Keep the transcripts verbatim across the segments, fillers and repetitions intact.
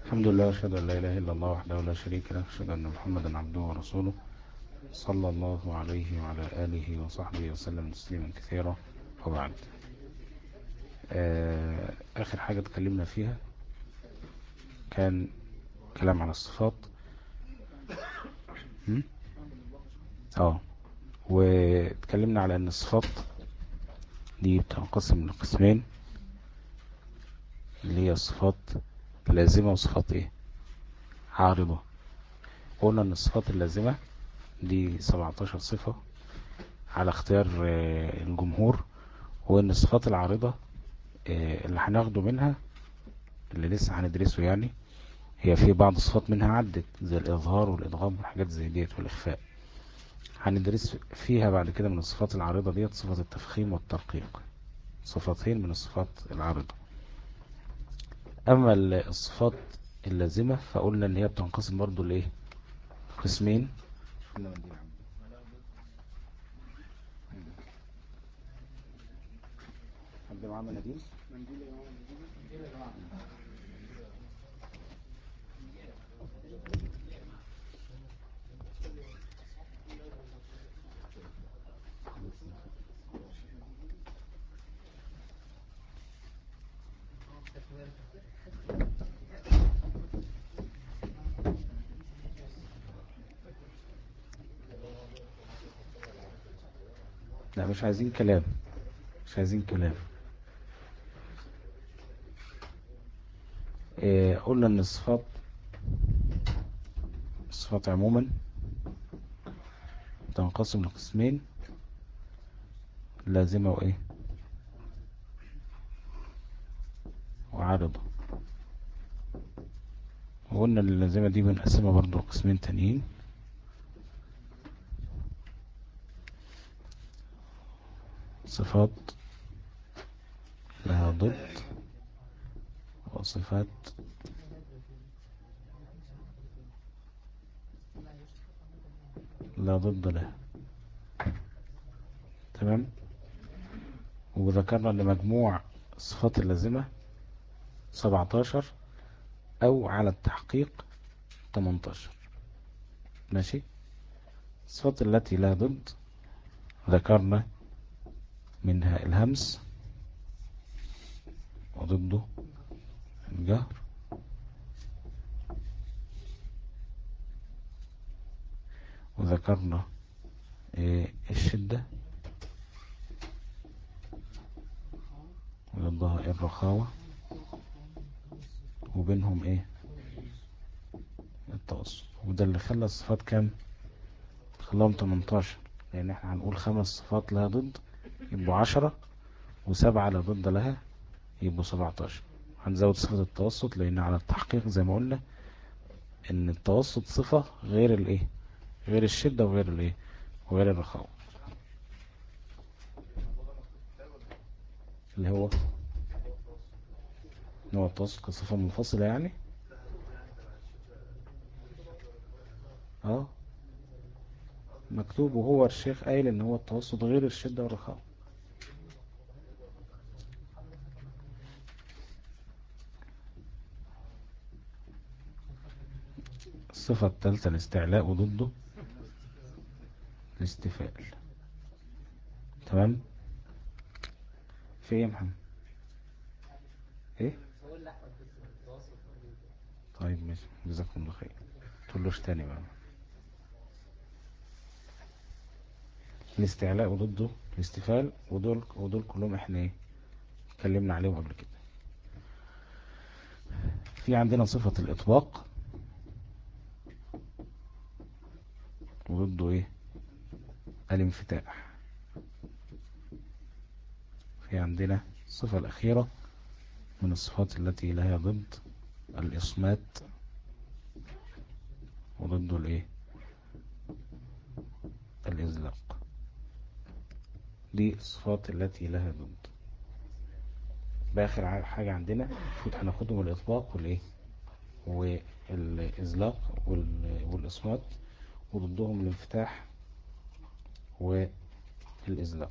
الحمد لله، أشهد أن لا إله إلا الله وحده لا شريك له، أشهد أن محمدا عبده ورسوله صلى الله عليه وعلى آله وصحبه وسلم تسليما كثيرا. وبعد، آه آخر حاجة تكلمنا فيها كان كلام عن الصفات. هم؟ اه واتكلمنا على أن الصفات دي بتنقسم لقسمين، اللي هي الصفات اللازمة وصفات ايه عارضة. قلنا أن الصفات اللازمة دي سبعتاشر صفة على اختيار آه، الجمهور، وان الصفات العارضة آه، اللي هناخده منها اللي لسه هندرسه يعني، هي في بعض الصفات منها عدت زي الإظهار والإدغام والحاجات زي ديت والإخفاء. هندرس فيها بعد كده من الصفات العارضة ديت صفة التفخيم والترقيق، صفتين من الصفات العارضة. أما الصفات اللازمة فقلنا ان هي بتنقسم برضو لإيه قسمين. حد معاه مناديل؟ لا، مش عايزين كلام، مش عايزين كلام. إيه قلنا ان الصفات الصفات عموما تنقسم لقسمين، لازمة وايه وعارضة. وقلنا ان اللازمة دي بنقسمها برضو لقسمين تانيين، صفات لها ضد وصفات لا ضد لها. تمام. وذكرنا ان مجموع الصفات اللازمة سبعتاشر او على التحقيق تمنتاشر. ماشي. الصفات التي لا ضد ذكرنا منها الهمس وضده الجهر، وذكرنا إيه الشدة وضدها الرخاوة، وبينهم ايه التوسط. وده اللي خلى الصفات كام؟ خلاهم تمنتاشر، لان احنا هنقول خمس صفات لها ضد يبقوا عشرة، وسبعة لا ضد لها يبقوا سبعتاشر. هنزود صفة التوسط لان على التحقيق زي ما قلنا ان التوسط صفة غير الايه غير الشدة وغير الايه وغير الرخاوة، اللي هو ان هو التوسط كصفة منفصلة يعني. اه مكتوب، وهو الشيخ قايل ان هو التوسط غير الشدة والرخاوة. الصفة الثالثة الاستعلاء وضده الاستفال. تمام. في ايه يا محمد؟ ايه؟ طيب ماشي، جزاكم الله خير. تقولوش تاني بقى. الاستعلاء وضده الاستفال، ودول ودول كلهم احنا ايه اتكلمنا عليهم قبل كده. في عندنا صفة الإطباق وضده ايه الانفتاح. في عندنا الصفة الأخيرة من الصفات التي لها ضد الإصمات وضده الايه الإزلاق. دي الصفات التي لها ضد. بآخر حاجة عندنا المفروض هناخدهم الإطباق والايه والإزلاق وال- والإصمات، وضدهم الانفتاح والإزلاق.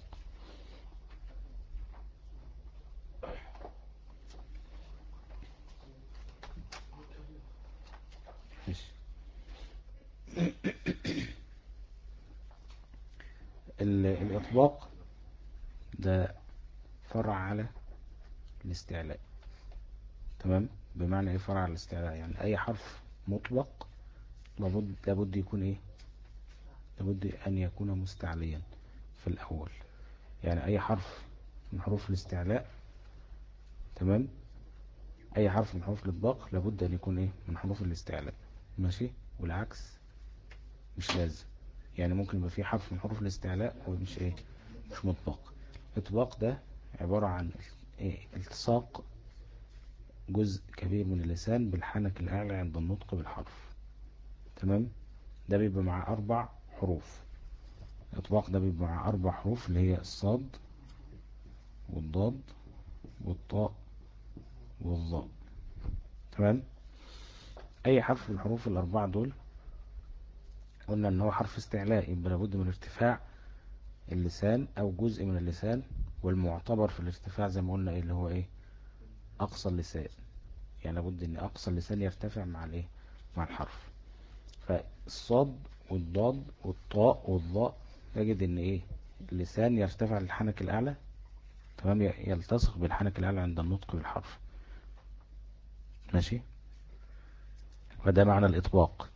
الإطباق ده فرع على الاستعلاء. تمام. بمعنى ايه فرع على الاستعلاء؟ يعني اي حرف مطبق لابد لابد يكون ايه، لابد ان يكون مستعليا في الاول. يعني اي حرف من حروف الاستعلاء، تمام، اي حرف من حروف الاطباق لابد ان يكون ايه من حروف الاستعلاء. ماشي. والعكس مش لازم. يعني ممكن يبقى في حرف من حروف الاستعلاء ومش ايه، مش مطبق. الاطباق ده عبارة عن ايه؟ التصاق جزء كبير من اللسان بالحنك الاعلى عند النطق بالحرف. تمام. ده بيبقى مع اربع حروف. الاطباق ده بيبقى مع اربع حروف اللي هي الصاد والضاد والطاء والظاء. تمام. اي حرف من الحروف الاربعة دول قلنا ان هو حرف استعلاء، يبقى لابد من ارتفاع اللسان او جزء من اللسان، والمعتبر في الارتفاع زي ما قلنا ايه اللي هو ايه، اقصى اللسان. يعني لابد ان اقصى اللسان يرتفع مع الايه، مع الحرف. فالصاد والضاد والطاء والظاء يجد ان ايه، اللسان يرتفع للحنك الاعلى. تمام. يلتصق بالحنك الاعلى عند النطق بالحرف. ماشي. وده معنى الاطباق.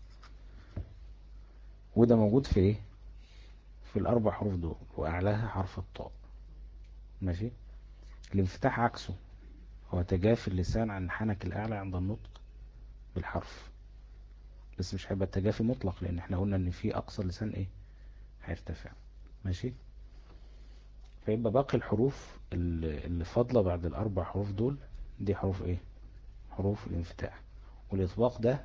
وده موجود في ايه، في الاربع حروف دول، واعلاها حرف الطاء. ماشي. الانفتاح عكسه، هو تجافي اللسان عن الحنك الاعلى عند النطق بالحرف. بس مش هيبقى التجافي مطلق، لان احنا قلنا ان في اقصى اللسان ايه، هيرتفع. ماشي. فيبقى باقي الحروف اللي اللي فاضله بعد الاربع حروف دول، دي حروف ايه، حروف الانفتاح. والاطباق ده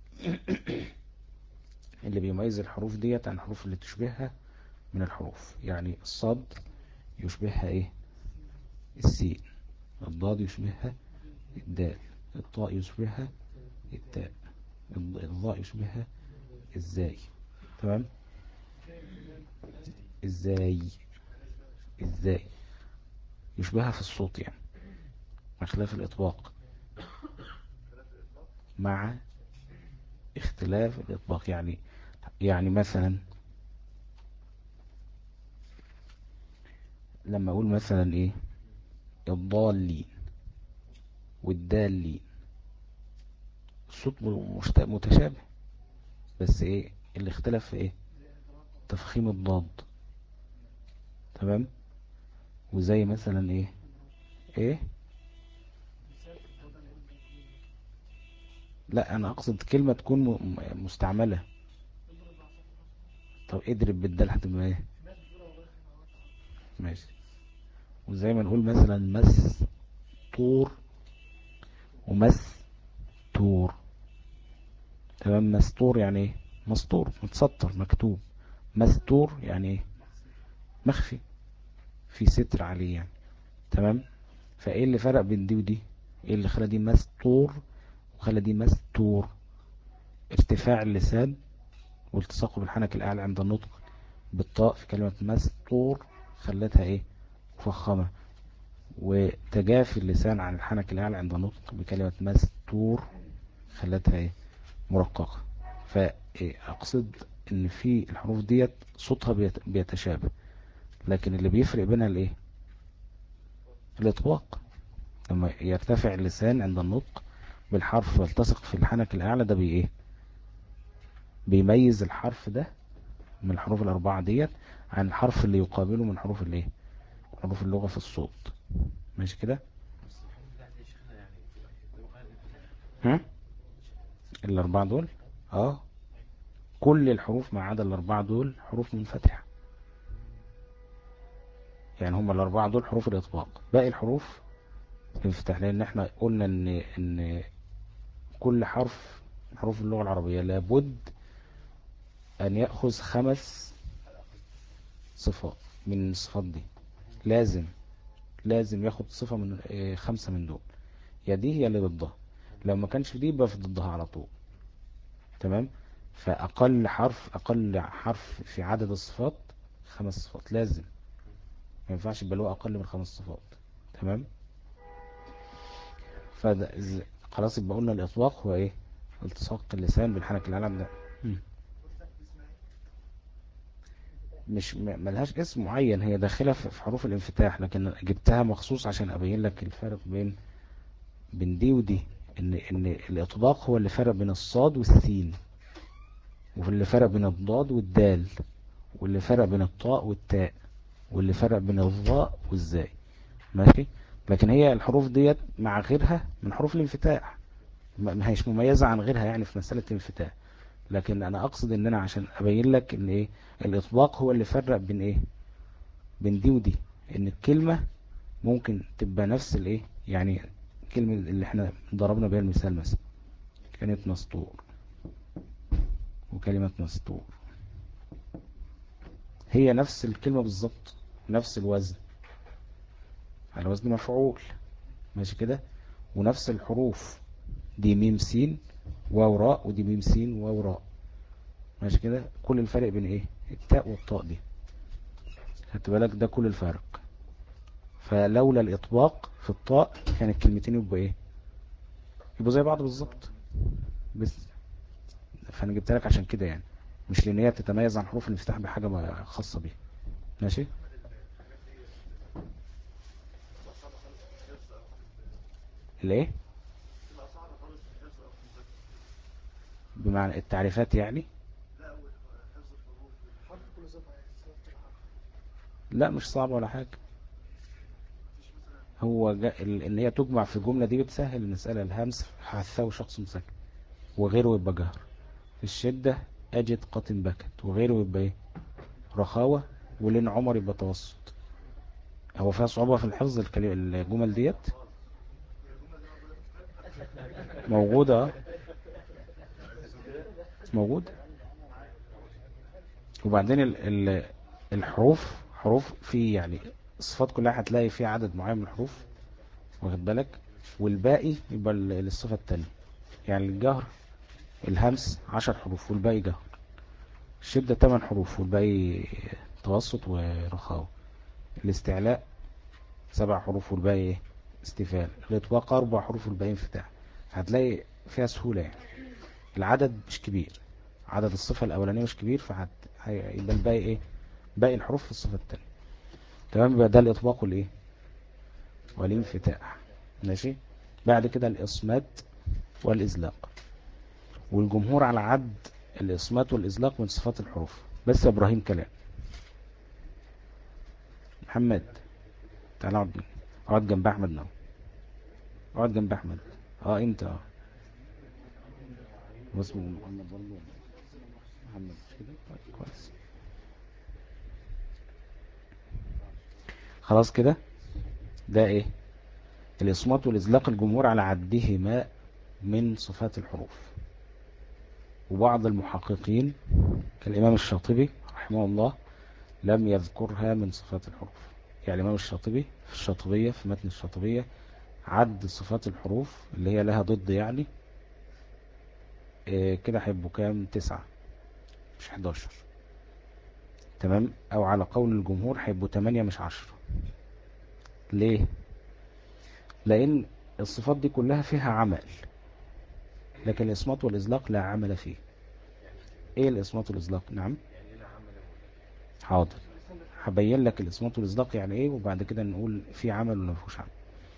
اللي بيميز الحروف ديت عن الحروف اللي تشبهها من الحروف. يعني الصاد يشبهها ايه، السين. الضاد يشبهها الدال. الطاء يشبهها التاء. الظاء يشبهها الزاي. تمام. ازاي، ازاي يشبهها في الصوت يعني، مع خلاف الإطباق، مع اختلاف الإطباق. يعني يعني مثلا لما أقول مثلا إيه، الضالين والدالين، الصوت مشت- متشابه، بس إيه اللي اختلف في إيه، تفخيم الضاد. تمام. وزي مثلا إيه، إيه، لا أنا أقصد كلمة تكون م- مستعملة. طب اضرب بالدال هتبقى إيه، ماشي. وزي ما نقول مثلا مس طور ومس تور. تمام. مستور يعني ايه، مسطور متسطر مكتوب. مستور يعني ايه، مخفي، في ستر عليه يعني. تمام. فايه اللي فرق بين دي ودي، ايه اللي خلى دي مستور وخلى دي مستور؟ ارتفاع اللسان والتصاقه بالحنك الاعلى عند النطق بالطاء في كلمة مستور خلتها ايه، مفخمة. وتجافي اللسان عن الحنك الاعلى عند النطق بكلمة مستور خلتها ايه، مرققة. فأقصد ان في الحروف ديت صوتها بيت- بيتشابه، لكن اللي بيفرق بينها الايه، الاطباق. لما يرتفع اللسان عند النطق بالحرف ويلتصق في الحنك الاعلى، ده بي ايه، بيميز الحرف ده من الحروف الاربعة ديت عن الحرف اللي يقابله من حروف الايه، حروف اللغة في الصوت. ماشي كده. ها، الاربعة دول، اه، كل الحروف ما عدا الاربعة دول حروف منفتحة. يعني هم الاربعة دول حروف الاطباق، باقي الحروف انفتاح. لان احنا قلنا ان ان كل حرف من حروف اللغة العربية لابد ان يأخذ خمس صفات من الصفات دي. لازم لازم ياخد صفة من آه، خمسة من دول، يا دي هي اللي ضدها. لو ما كانش دي يبقى في ضدها على طول. تمام. فأقل حرف أقل حرف في عدد الصفات خمس صفات لازم. ما ينفعش يبقى له أقل من خمس صفات. تمام. فده إز- خلاص يبقى قلنا الإطلاق هو إيه، التصاق اللسان بالحنك الأعلى ده. مم. مش م- ملهاش اسم معين، هي داخلة في في حروف الانفتاح، لكن جبتها مخصوص عشان ابين لك الفرق بين بين دي ودي. ان ان الاطباق هو اللي فرق بين الصاد والسين، واللي فرق بين الضاد والدال، واللي فرق بين الطاء والتاء، واللي فرق بين الظاء والزاي. ماشي. لكن هي الحروف ديت مع غيرها من حروف الانفتاح، ما ما هيش مميزة عن غيرها يعني في مسألة الانفتاح. لكن انا اقصد ان انا عشان ابين لك ان ايه الاطباق هو اللي فرق بين ايه بين دي ودي. ان الكلمة ممكن تبقى نفس الايه يعني، الكلمة اللي احنا ضربنا بيها المثال مثلا كانت مسطور وكلمة مسطور، هي نفس الكلمة بالظبط، نفس الوزن، على وزن مفعول. ماشي كده. ونفس الحروف، دي ميم سين واو راء، ودي ميم سين واو راء. ماشي كده. كل الفرق بين ايه التاء والطاء دي، خدت بالك؟ ده كل الفرق. فلولا الإطباق في الطاء كان الكلمتين يبقوا ايه يبقوا زي بعض بالظبط. بس فانا جبت لك عشان كده يعني، مش لان هي تتميز عن حروف الانفتاح بحاجة ما- خاصة بيها. ماشي. الايه؟ بمعنى التعريفات يعني. لا مش صعب ولا حاجة. هو جا... ال- ان هي تجمع في الجملة دي بتسهل المسألة. الهمس هتساوي شخص مساكن وغيره يبقى جهر. في الشدة أجد قاتل بكت وغيره يبقى ايه رخاوة. ولين عمر يبقى توسط. هو فيها صعوبة في الحفظ الكلي... الجمل ديت موجودة اه. موجودة. وبعدين ال... ال... الحروف حروف في يعني الصفات كلها هتلاقي فيها عدد معين من الحروف، واخد بالك؟ والباقي يبقى ال- الصفة التانية. يعني الجهر الهمس عشر حروف والباقي جهر. الشدة تمن حروف والباقي توسط ورخاوة. الاستعلاء سبع حروف والباقي ايه استفال. الإطباق أربع حروف والباقي انفتاح. هتلاقي فيها سهولة يعني. العدد مش كبير، عدد الصفة الأولانية مش كبير، فهيبقى الباقي ايه باقي الحروف في الصفة التانية. تمام. يبقى ده الإطباق والايه والانفتاح. ماشي. بعد كده الإصمات والإزلاق. والجمهور على عد الإصمات والإزلاق من صفات الحروف. بس يا إبراهيم كلام. محمد تعال اقعد، اقعد جنب أحمد نو. اقعد جنب أحمد. اه انت اه واسمه محمد برضه. محمد مش كده؟ طيب كويس. خلاص كده. ده ايه الإصمات والإزلاق الجمهور على عدهما من صفات الحروف. وبعض المحققين كالإمام الشاطبي رحمه الله لم يذكرها من صفات الحروف. يعني الإمام الشاطبي في الشاطبية في متن الشاطبية عد صفات الحروف اللي هي لها ضد يعني إيه كده هيبقوا كام تسعة مش حداشر. تمام. او على قول الجمهور هيبقوا تمانية مش عشرة. ليه؟ لان الصفات دي كلها فيها عمل، لكن الإصمات والإزلاق لا عمل فيه. ايه الإصمات والإزلاق؟ نعم. حاضر. هبين لك الإصمات والإزلاق يعني ايه، وبعد كده نقول في عمل ولا مفيهوش عمل.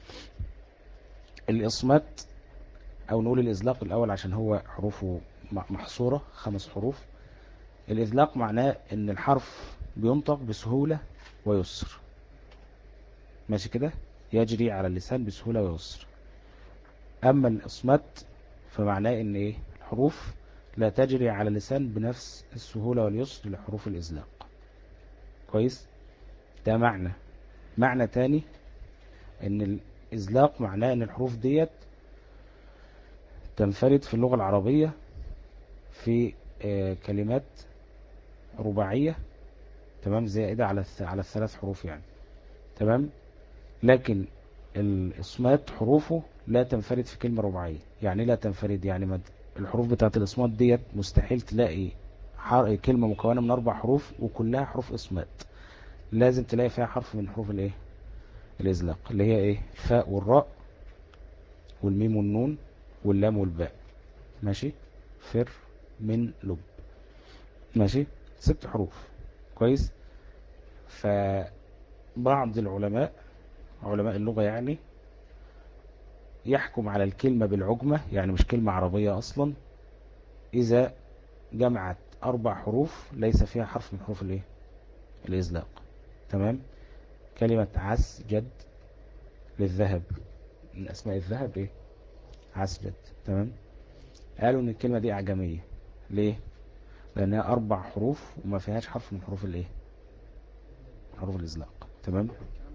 الإصمات او نقول الإزلاق الأول عشان هو حروفه محصورة خمس حروف. الإزلاق معناه ان الحرف بينطق بسهولة ويسر. ماشي كده. يجري على اللسان بسهولة ويسر. اما الإصمات فمعناه ان ايه الحروف لا تجري على اللسان بنفس السهولة واليسر لحروف الإزلاق. كويس. ده معنى. معنى تاني ان الإزلاق معناه ان الحروف ديت تنفرد في اللغة العربية في آه، كلمات رباعية. تمام. زائدة على الث- على الثلاث حروف يعني. تمام. لكن الإصمات حروفه لا تنفرد في كلمة رباعية. يعني لا تنفرد يعني مد الحروف بتاعت الإصمات ديت مستحيل تلاقي حر... كلمة مكونة من أربع حروف وكلها حروف إصمات. لازم تلاقي فيها حرف من حروف الإيه الإزلاق اللي هي إيه الفاء والراء والميم والنون واللام والباء. ماشي. فر من لب. ماشي. ست حروف. كويس. فبعض العلماء، علماء اللغة يعني، يحكم على الكلمة بالعجمة، يعني مش كلمة عربية أصلا، إذا جمعت أربع حروف ليس فيها حرف من حروف الإيه؟ الإزلاق. تمام. كلمة عسجد للذهب، من أسماء الذهب إيه؟ عسجد. تمام. قالوا إن الكلمة دي أعجمية. ليه؟ لأنها أربع حروف وما فيهاش حرف من حروف الإيه؟ حروف الإزلاق. تمام.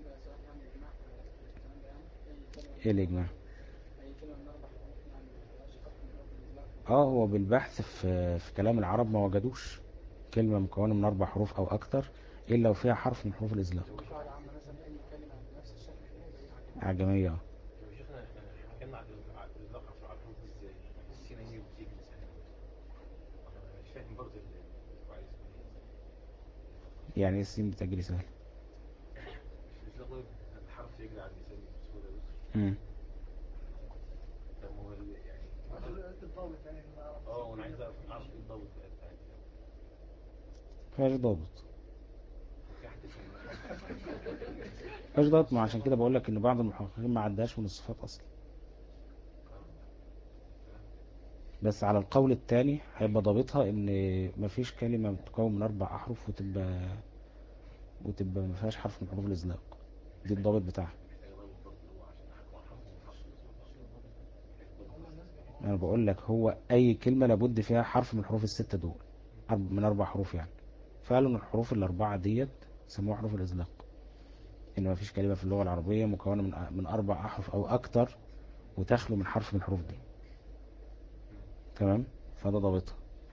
إيه الإجماع؟ اه هو بالبحث في في كلام العرب ما وجدوش كلمة مكونة من أربع حروف أو أكتر إلا وفيها حرف من حروف الإزلاق. أعجمية. يا شيخنا احنا حكينا على الإطلاق على الحروف ازاي؟ السين هي بتيجي مثلا، انا مش فاهم برضه اللي هو عايز يعني إيه السين بتجري سهل؟ مش الإطلاق ده الحرف يجري على اللسان بسهولة بس. امم طب هو ال- يعني الضابط يعني اه وانا عايز اعرف اعرف ايه الضابط بتاعت فيهاش ضابط. في حد اسمه فيهاش ضابط، ما عشان كده بقول لك إن بعض المحققين ما عداش من الصفات أصلا. بس على القول الثاني هيبقى ضابطها إن مفيش كلمة تكون من أربع أحرف وتبقى وتبقى ما فيهاش حرف من حروف الإزلاق. دي الضابط بتاعها. محتاج ضابط برضه هو عشان احكم على حرف من حرف أنا بقول لك هو أي كلمة لابد فيها حرف من الحروف الستة دول، أرب- من أربع حروف يعني. فعلا الحروف الأربعة ديت سموها حروف الإزلاق. إن ما فيش كلمة في اللغة العربية مكونة من من أربع أحرف أو أكتر وتخلو من حرف من الحروف دي. تمام. فده ضابطها.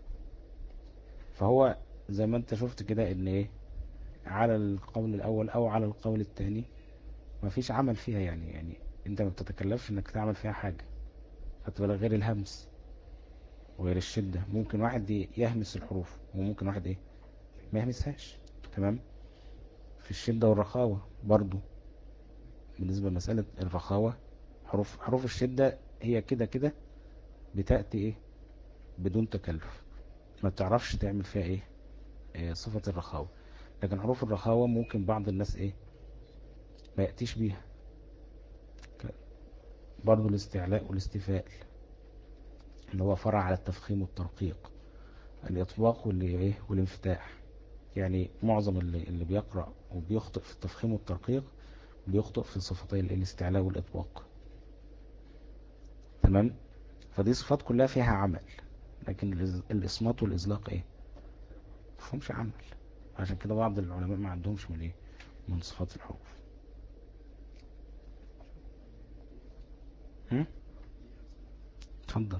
فهو زي ما انت شفت كده ان ايه، على القول الاول او على القول الثاني ما فيش عمل فيها، يعني يعني انت ما بتتكلفش انك تعمل فيها حاجة. خدت بالك؟ غير الهمس وغير الشدة، ممكن واحد ي- يهمس الحروف وممكن واحد ايه ما يهمسهاش. تمام. في الشدة والرخاوة برضو، بالنسبة لمسألة الرخاوة، حروف حروف الشدة هي كده كده بتأتي ايه بدون تكلف، ما بتعرفش تعمل فيها ايه, إيه صفة الرخاوة. لكن حروف الرخاوة ممكن بعض الناس ايه ما يأتيش بيها، ك- برضو الاستعلاء والاستفاء اللي هو فرع على التفخيم والترقيق، الإطباق واللي ايه والانفتاح. يعني معظم اللي, اللي بيقرأ وبيخطئ في التفخيم والترقيق بيخطئ في صفتي ال- الاستعلاء والإطباق. تمام. فدي صفات كلها فيها عمل، لكن الإز- الإصمات والإزلاق ايه مفهومش عمل. عشان كده بعض العلماء ما عندهمش من ايه من صفات الحروف. هم؟ اتفضل.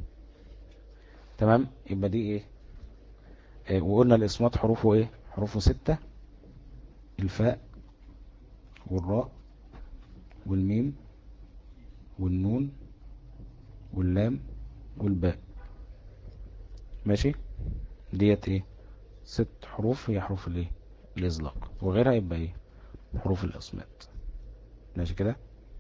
تمام. يبقى دي ايه, إيه وقلنا الإصمات حروفه ايه حروفه ستة: الفاء والراء والميم والنون واللام والباء. ماشي. ديت ايه ست حروف هي حروف الايه الإزلاق، وغيرها يبقى ايه حروف الإصمات. ماشي كده.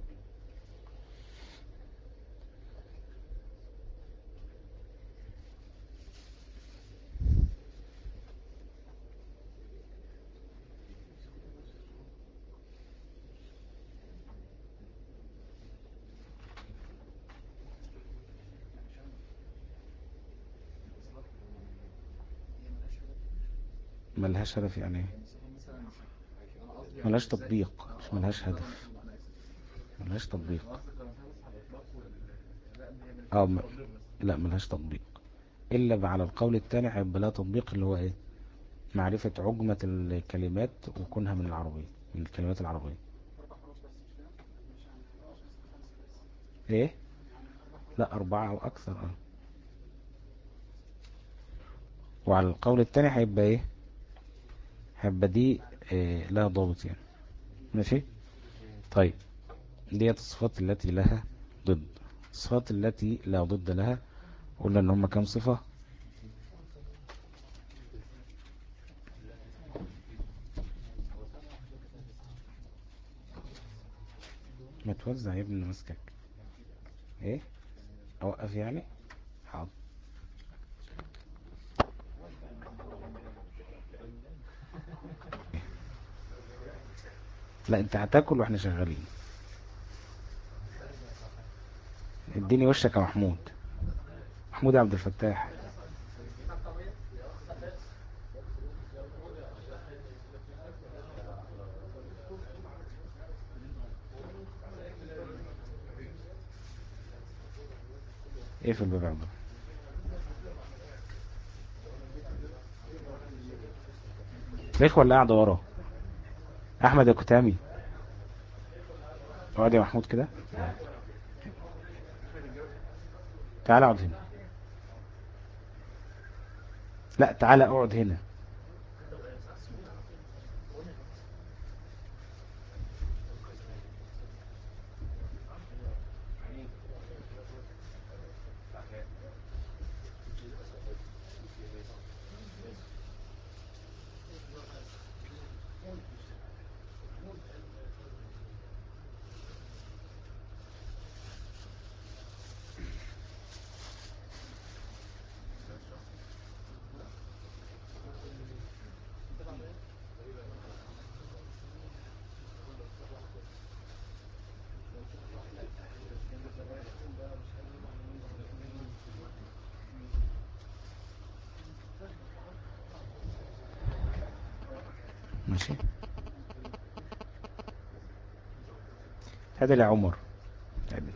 ملهاش هدف يعني ايه؟ ملهاش تطبيق، مش ملهاش هدف، ملهاش تطبيق. اه م... لا ملهاش تطبيق الا على القول الثاني هيبقى لها تطبيق، اللي هو ايه معرفة عجمة الكلمات وكونها من العربية، من الكلمات العربية. ايه لا أربعة أو أكثر اه. وعلى القول الثاني هيبقى ايه هيبقى دي إيه لها ضابط يعني. ماشي. طيب ديت الصفات التي لها ضد. الصفات التي لا ضد لها قلنا ان هم كام صفة؟ ما توزع يا ابني ماسكك ايه اوقف يعني. حاضر. لا انت هتاكل واحنا شغالين. اديني وشك يا محمود. محمود عبد الفتاح. ايه في الباب عبد؟ الاخوه اللي قاعده ورا. احمد الكتامي. اقعد يا محمود كده. تعالى اقعد هنا. لا تعالى اقعد هنا. ماشي. هذا يا عمر. عدل.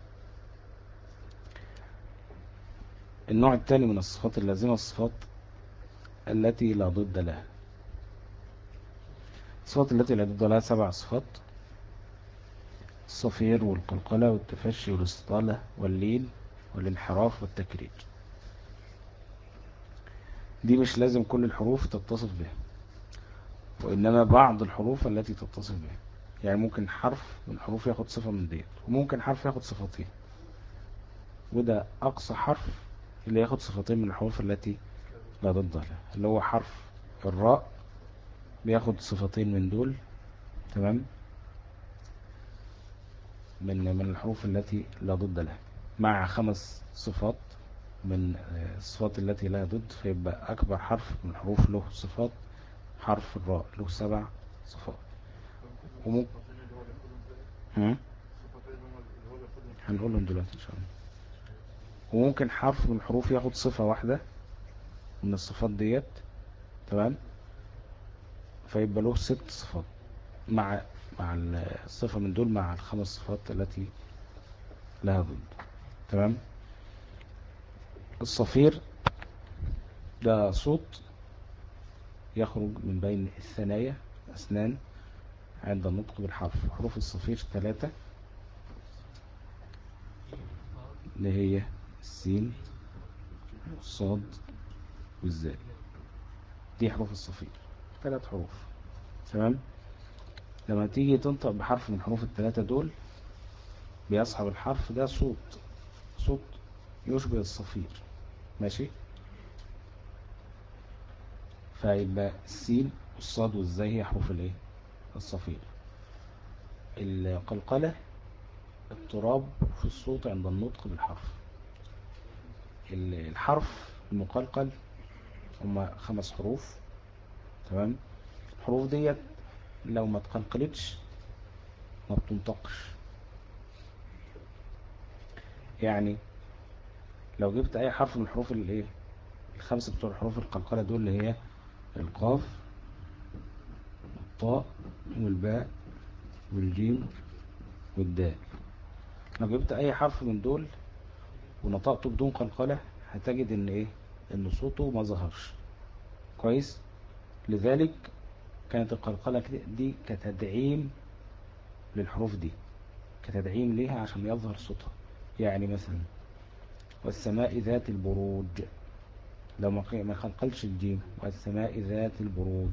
النوع الثاني من الصفات اللازمة الصفات التي لا ضد لها. الصفات التي لا ضد لها سبع صفات: الصفير والقلقلة والتفشي والاستطالة واللين والانحراف والتكرير. دي مش لازم كل الحروف تتصف بها، وإنما بعض الحروف التي تتصف بها. يعني ممكن حرف من الحروف ياخد صفة من ديت، وممكن حرف ياخد صفتين، وده أقصى حرف اللي ياخد صفتين من الحروف التي لا ضد لها، اللي هو حرف الراء بياخد صفتين من دول. تمام. من من الحروف التي لا ضد لها، مع خمس صفات من الصفات التي لا ضد، فيبقى أكبر حرف من الحروف له صفات حرف الراء، له سبع صفات. وممكن هنقولهم دلوقتي إن شاء الله. وممكن حرف من الحروف ياخد صفة واحدة من الصفات ديت. تمام. فيبقى له ست صفات مع مع الصفة من دول، مع الخمس صفات التي لها ضد. تمام. الصفير ده صوت يخرج من بين الثنايا أسنان عند النطق بالحرف. حروف الصفير ثلاثة، اللي هي السين والصاد والزاء. دي حروف الصفير، ثلاث حروف. تمام. لما تيجي تنطق بحرف من حروف الثلاثة دول، بيصحب الحرف ده صوت صوت يشبه الصفير. ماشي. فيبقى السين والصاد والزاء هي حروف الايه؟ الصفير. القلقلة اضطراب في الصوت عند النطق بالحرف. الحرف المقلقل هما خمس حروف. تمام. الحروف ديت لو ما تقلقلتش ما بتنطقش. يعني لو جبت اي حرف من الحروف الايه الخمسه بتوع الحروف القلقله دول، اللي هي القاف والطاء والباء والجيم والدال، لو جبت اي حرف من دول ونطقته بدون قلقله، هتجد ان ايه ان صوته ما ظهرش كويس. لذلك كانت القلقله دي كتدعيم للحروف دي، كتدعيم ليها عشان يظهر صوتها. يعني مثلا والسماء ذات البروج، لو ما خلقلش الجيم والسماء ذات البروج،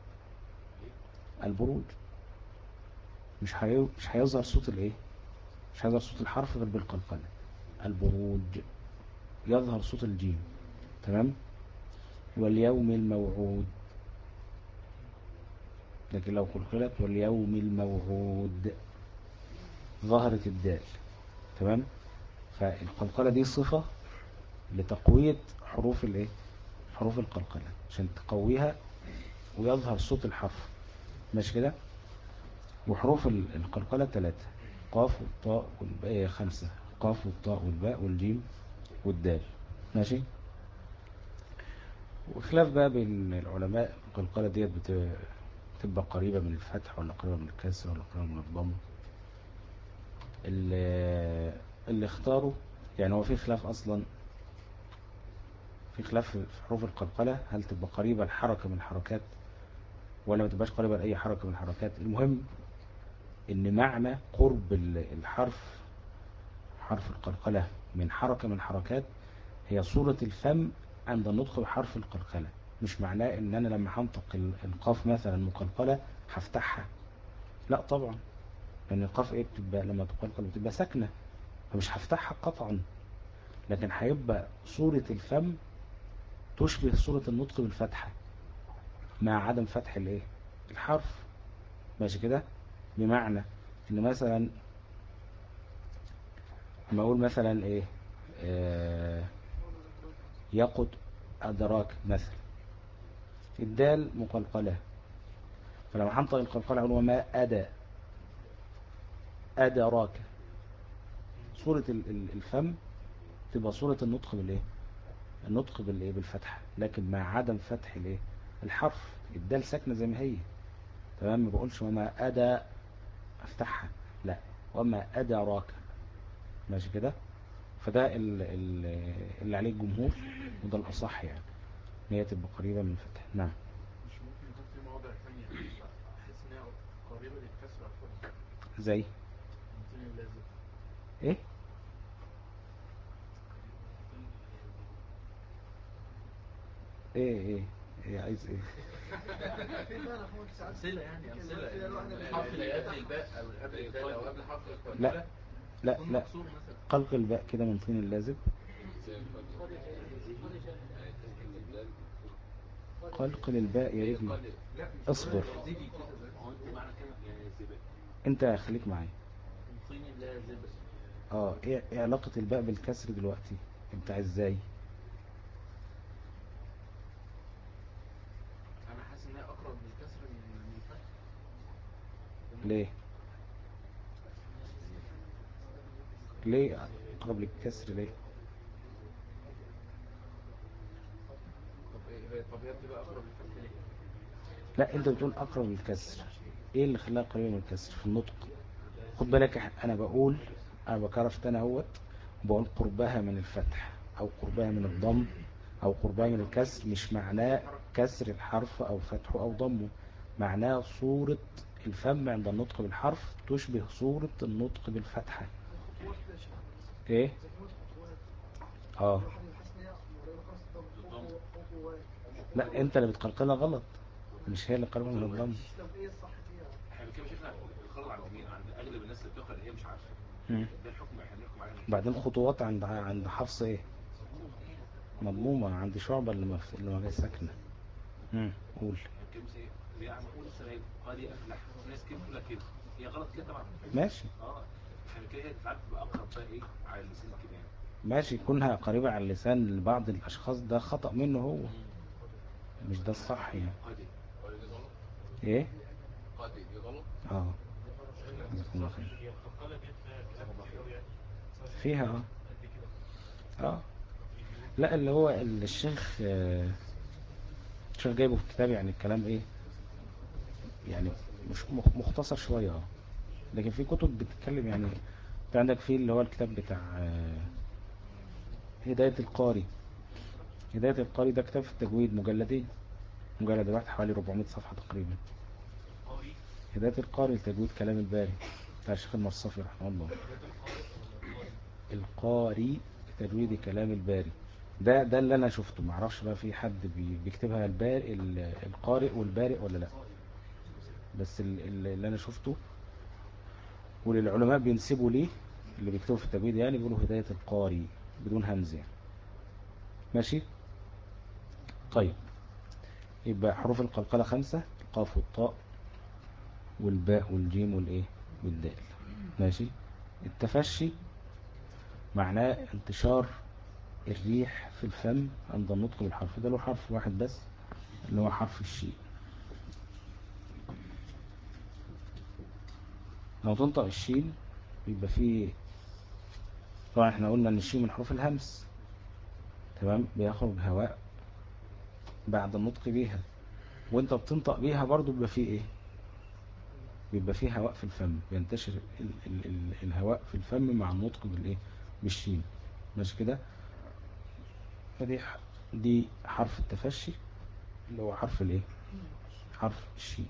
البروج مش هي... مش هيظهر صوت الايه مش هيظهر صوت الحرف غير بالقلقلة. البروج يظهر صوت الجيم. تمام. واليوم الموعود، لكن لو قلقلت واليوم الموعود ظهرت الدال. تمام. فالقلقلة دي صفة لتقوية حروف الايه حروف القلقلة، عشان تقويها ويظهر صوت الحرف. ماشي كده. وحروف ال- القلقلة ثلاثة: قاف والطاء والباء، خمسة: قاف والطاء والباء والجيم والدال. ماشي. وخلاف بقى بين العلماء، القلقلة ديت بت- بتبقى قريبة من الفتح ولا قريبة من الكسر ولا قريبة من الضم. اللي, اللي اختاروا يعني، هو في خلاف أصلا، في خلاف في حروف القلقلة، هل تبقى قريبة الحركة من الحركات ولا ما تبقاش قريبة لأي حركة من الحركات. المهم ان معنى قرب ال- الحرف، حرف القلقلة، من حركة من الحركات هي صورة الفم عند النطق بحرف القلقلة. مش معناه ان انا لما هنطق ال- القاف مثلا مقلقلة هفتحها، لا طبعا، لان القاف ايه بتبقى لما تقلقل بتبقى ساكنة، فمش هفتحها قطعا، لكن هيبقى صورة الفم تشبه صورة النطق بالفتحة مع عدم فتح الايه الحرف. ماشي كده. بمعنى ان مثلا لما اقول مثلا ايه آه يقد أدراك مثلا، الدال مقلقلة، فلما هنطق القلقلة أقول وما أدى أدراك، صورة ال- ال- الفم تبقى صورة النطق بالإيه النطق بالإيه بالفتحة، لكن مع عدم فتح الإيه الحرف. الدال ساكنة زي ما هي، تمام، ما بقولش وما أدى أفتحها، لا، وما أدراك. ماشي كده. فده ال- ال- اللي عليه الجمهور، وده الأصح يعني، ان هي تبقى قريبة من الفتح. نعم. مش ممكن يكون في مواضع تانية أحس إنها قريبة للكسر أكتر؟ زي ممكن اللازم. ايه ايه ايه, إيه عايز ايه؟ أمثلة يعني أمثلة الحرف اللي قبل الباء أو قبل الدال أو قبل حرف القلقلة لا لا يكون لا، مكسور مثلا. قلق الباء كده من طين اللازم. قلق للباء يا ابني، اصبر، انت خليك معايا. طين اللازم. اه، ايه إيه علاقة الباء بالكسر دلوقتي؟ انت ازاي؟ أنا حاسس إنها أقرب للكسر من من الفتح. ليه ليه اقرب للكسر ليه؟ طب إيه هي طب هي بتبقى أقرب للفتح ليه؟ لا، انت بتقول اقرب للكسر، ايه اللي خلاها قريبة من الكسر في النطق؟ خد بالك، انا بقول، انا بكرفت انا اهوت، بقول قربها من الفتح او قربها من الضم او قربها من الكسر، مش معناه كسر الحرف او فتحه او ضمه، معناه صورة الفم عند النطق بالحرف تشبه صورة النطق بالفتحة. ايه اه لا، انت اللي بتقلقلها غلط، مش هي اللي قربها من الضم. احنا كده شفنا الخلط عند مين؟ عند اغلب الناس اللي بتقرا اللي هي مش عارفه. مم. ده الحكم احنا بنحكم عليه. بعدين خطوات عند عند حفص ايه مضمومة، عند شعبة اللي ما اللي ما جاي ساكنة. امم قول. كلمه ايه؟ زي عم اقول لسه جايب قال افلح، ناس كده بتقول كده، هي غلط كده طبعا. ماشي اه، احنا كده هي ساعات بتبقى اقرب بقى ايه على اللسان كده يعني. ماشي، كونها قريبة على اللسان لبعض الأشخاص ده خطأ منه هو، مش ده الصح يعني. قادي قادي دي غلط. ايه قادي دي غلط. اه جزاكم الله خير. هي القلقله ديت فيها كلام كتير قوي يعني. فيها اه قد كده. اه لا، اللي هو الشيخ آه، الشيخ جايبه في كتاب، يعني الكلام ايه يعني، مش مخ- مختصر شوية اه، لكن في كتب بتتكلم يعني. انت عندك في اللي هو الكتاب بتاع آه، هداية القاري. هداية القاري ده كتاب في التجويد، مجلدين، مجلد واحد حوالي أربعمائة صفحة تقريبا. هداية القاري لتجويد كلام الباري بتاع الشيخ المصطفى رحمه الله. القاري لتجويد كلام الباري، ده ده اللي انا شفته، معرفش بقى في حد بي- بيكتبها البارئ القارئ والبارئ ولا لا، بس ال- ال- اللي انا شفته وللعلماء بينسبوا ليه، اللي بيكتبوا في التجويد يعني بيقولوا هداية القاري بدون همزة يعني. ماشي. طيب، يبقى حروف القلقلة خمسة: القاف والطاء والباء والجيم والايه والدال. ماشي. التفشي معناه انتشار الريح في الفم عند النطق بالحرف، ده له حرف واحد بس اللي هو حرف الشين. لو تنطق الشين بيبقى فيه، طبعا احنا قلنا ان الشين من حروف الهمس، تمام، بيخرج هواء بعد النطق بيها، وانت بتنطق بيها برضو بيبقى فيه ايه، بيبقى فيه هواء في الفم، بينتشر ال ال ال الهواء في الفم مع النطق بالايه، بالشين، مش كده؟ فدي دي حرف التفشي اللي هو حرف الايه، حرف الشين.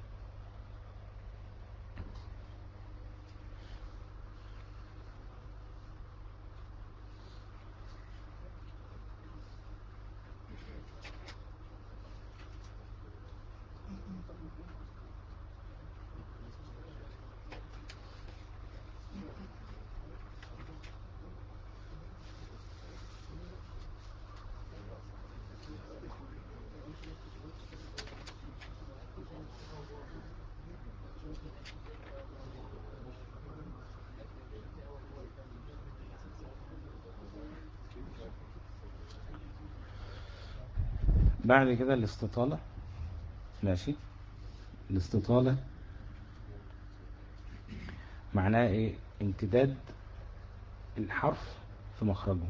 بعد كده الاستطالة، ماشي. الاستطالة معناها ايه؟ امتداد الحرف في مخرجه.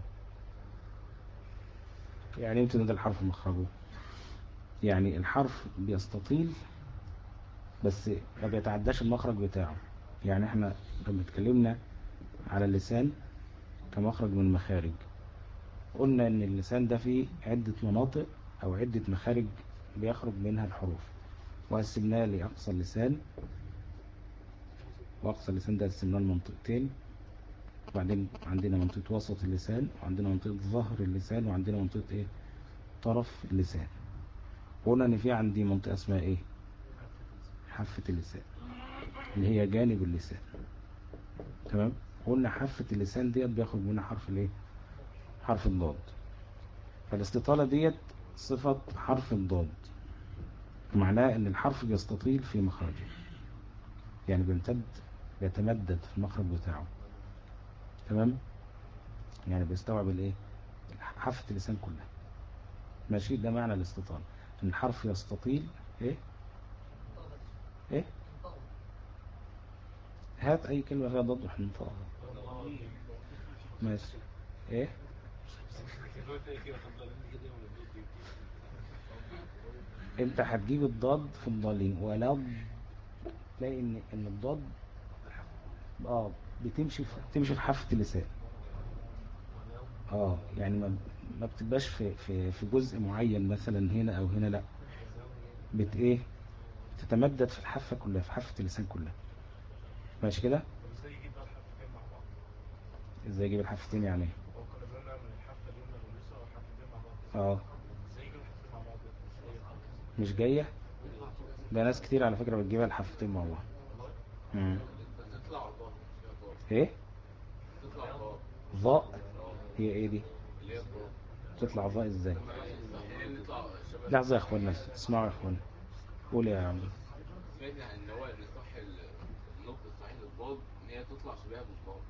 يعني امتداد الحرف في مخرجه، يعني الحرف بيستطيل بس ما بيتعداش المخرج بتاعه. يعني احنا لما اتكلمنا على اللسان كمخرج من المخارج، قلنا ان اللسان ده فيه عدة مناطق او عدة مخارج بيخرج منها الحروف، وقسمناه لأقصى اللسان، وأقصى اللسان ده قسمناه لمنطقتين، وبعدين عندنا منطقة وسط اللسان، وعندنا منطقة ظهر اللسان، وعندنا منطقة ايه، طرف اللسان. قلنا ان في عندي منطقة اسمها ايه، حافة اللسان، اللي هي جانب اللسان، تمام. قلنا حافة اللسان ديت بياخد منها حرف الايه، حرف الضاد. فالاستطالة ديت صفة حرف الضاد، معناه ان الحرف بيستطيل في مخرجه، يعني بيمتد، بيتمدد في المخرج بتاعه، تمام. يعني بيستوعب الايه، حافة اللسان كلها، ماشي. ده معنى الاستطالة، ان الحرف يستطيل ايه، ايه، هات اي كلمة فيها ضاد واحنا ننطقها، ماشي. ايه، انت هتجيب الضاد في الضالين، ولا تلاقي ان ان الضاد اه بتمشي في بتمشي في حافة اللسان، اه يعني ما ما بتبقاش في في في جزء معين مثلا هنا او هنا، لا، بت ايه، بتتمدد في الحافة كلها، في حافة اللسان كلها، ماشي كده. ازاي يجيب بقى الحرفتين مع بعض؟ ازاي يجيب الحافتين يعني ايه؟ هو كنا بنقول من الحرف اليمنى واليسرى والحرفتين مع بعض. اه ازاي يجيب الحرفتين مع بعض؟ مش جاية، ده ناس كتير على فكرة بتجيبها الحافتين مع بعض. امم تطلع ضاد، ايه، تطلع ضاد، ضاء، هي ايه دي، اللي هي الضاد. تطلع ضاء ازاي؟ احيانا يطلع شبه. لحظة يا اخوانا، اسمعوا يا اخوانا، قول يا عم. سمعت ان هو ان صح النطق الصحيح للضاد ان هي تطلع شبيهه بالضاد.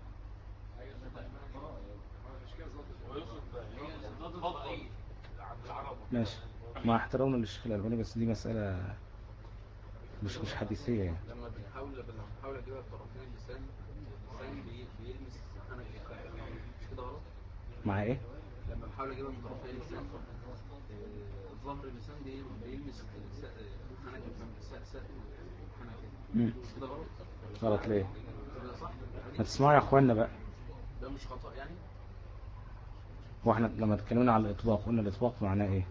ماشي، مع احترامنا للشيخ الألباني، بس دي مسألة مش مش حديثية يعني. لما بنحاول لما بنحاول اجيبها بطرفين اللسان، اللسان بي- بيلمس حنك الخلفي، مش كده غلط؟ مع ايه؟ لما بحاول اجيبها من طرفين اللسان، آه، ظهر اللسان بي- بيلمس س- آه، حنك الفم، س- سقف الحنك، مم. مش كده غلط؟ غلط ليه؟ كده صح؟ ما تسمعوا يا اخوانا بقى. ده مش خطأ يعني؟ واحنا لما اتكلمنا على الاطباق قلنا الاطباق معناه ايه؟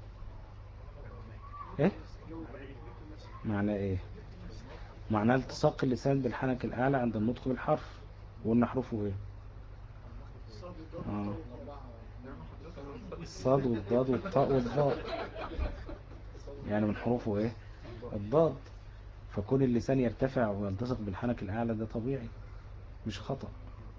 ايه؟ معناه ايه؟ معناه التصاق اللسان بالحنك الاعلى عند النطق بالحرف، وقلنا حروفه ايه؟ اه، الصاد والضاد والطاء والظاء، يعني من حروفه ايه؟ الضاد. فكون اللسان يرتفع ويلتصق بالحنك الاعلى ده طبيعي، مش خطأ.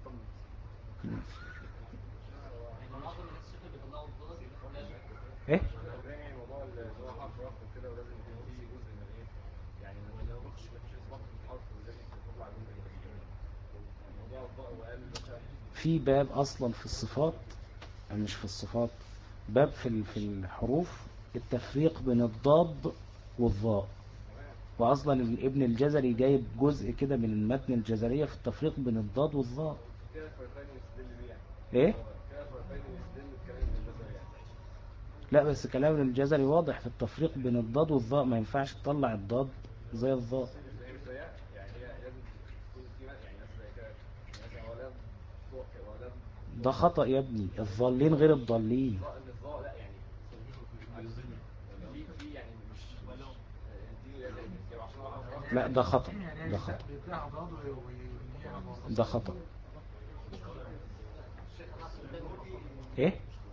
ايه؟ موضوع اللي هو حرف رقم كده، ولازم يكون فيه جزء من ايه، يعني ما يطبقش مفيش اثبات في الحرف، ازاي ممكن تطلع جزء من يعني موضوع الضاء وقال مثلا. في باب اصلا في الصفات، مش في الصفات، باب في في الحروف، التفريق بين الضاد والظاء. واصلا ابن الجزري جايب جزء كده من المتن الجزرية في التفريق بين الضاد والظاء. كده فرقين يستدل بيه يعني. ايه كده فرقين يستدل بكلام ابن الجزري يعني. لا بس كلام ابن الجزري واضح في التفريق بين الضاد والظاء، ما ينفعش تطلع الضاد زي الظاء. هي مش زيها يعني، هي لازم تكون في يعني مثلا زي كده يعني مثلا هو لازم ضوء هو لازم ده خطأ يا ابني، الضالين غير الضالين. ضوء ان الضوء لا يعني في في يعني مش دي يعني عشان اعرف لا ده خطأ، ده خطأ، ده خطأ. ايه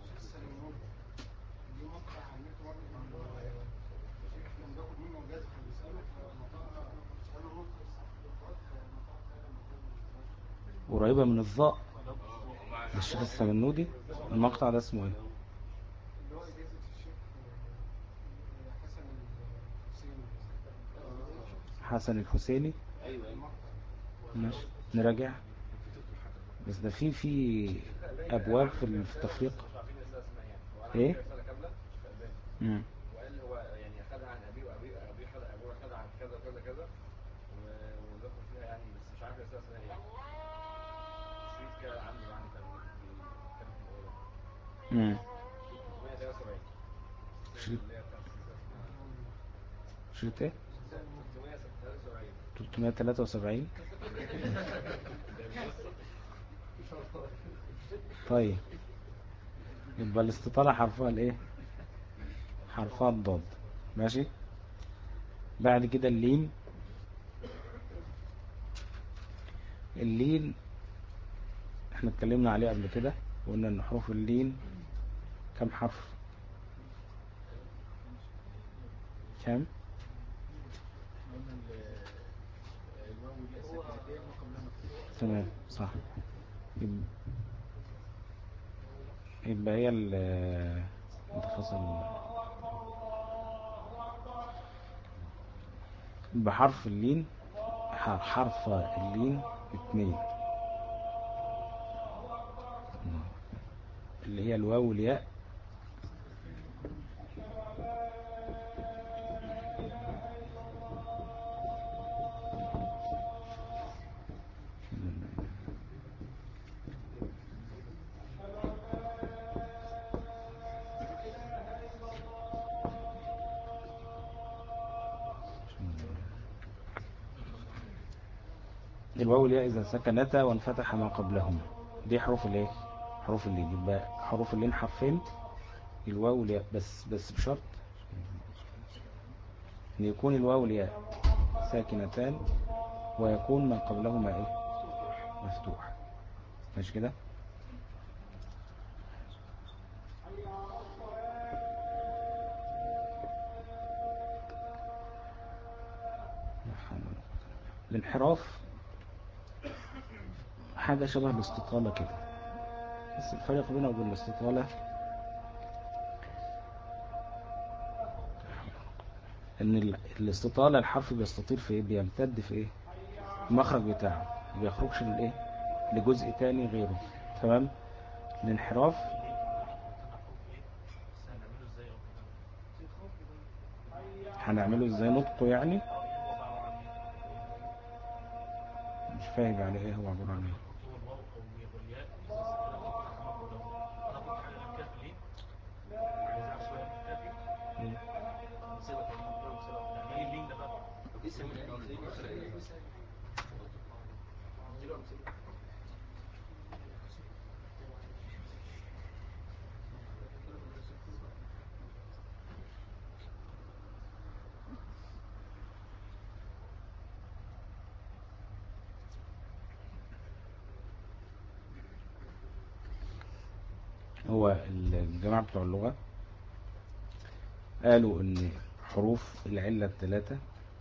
قريبة من الظاء للشيخ السمنودي. المقطع ده اسمه ايه؟ حسن الحسيني. ماشي نراجع. بس ده في في ابواب في التفريق. ايه امم وقال هو يعني اخذها عن ابي وابي ابي خد ابوه اخذها عن كذا وكذا كذا وذكر فيها يعني بس مش عارف الاساس اسمها ايه. شريط كده عنده يعني كان كان في الموضوع ده. امم مية وتلاتة وسبعين شريط اللي هي بتاعت السلسله اسمها شريط ايه؟ تلتمية وتلاتة وسبعين. ثلاثمائة وثلاثة وسبعين. طيب يبقى الاستطالة حرفها الايه؟ حرفها الضاد. ماشي. بعد كده اللين. اللين احنا اتكلمنا عليه قبل كده، وقلنا ان حروف اللين كم حرف؟ كم؟ تمام صح. يبقى, يبقى هي المتفصل بحرف اللين. حرف اللين اثنين، اللي هي الواو والياء. الواو والياء إذا سكنتا وانفتح ما قبلهما، دي حروف الايه؟ حروف اللين. يبقى حروف اللين حرفين، الواو والياء، بس بس بشرط ان يكون الواو والياء ساكنتان ويكون ما قبلهما ايه؟ مفتوح. ماشي كده. الانحراف حاجة شبه الاستطالة كده، بس الفرق بينه وبين الاستطالة ان ال- الاستطالة الحرف بيستطيل في ايه؟ بيمتد في ايه؟ المخرج بتاعه ما بيخرجش للايه؟ لجزء تاني غيره. تمام. الانحراف هنعمله ازاي؟ نطقه يعني؟ مش فاهم يعني ايه هو عبارة عن ايه. هو الجماعة بتوع اللغة قالوا ان حروف العلة الثلاثة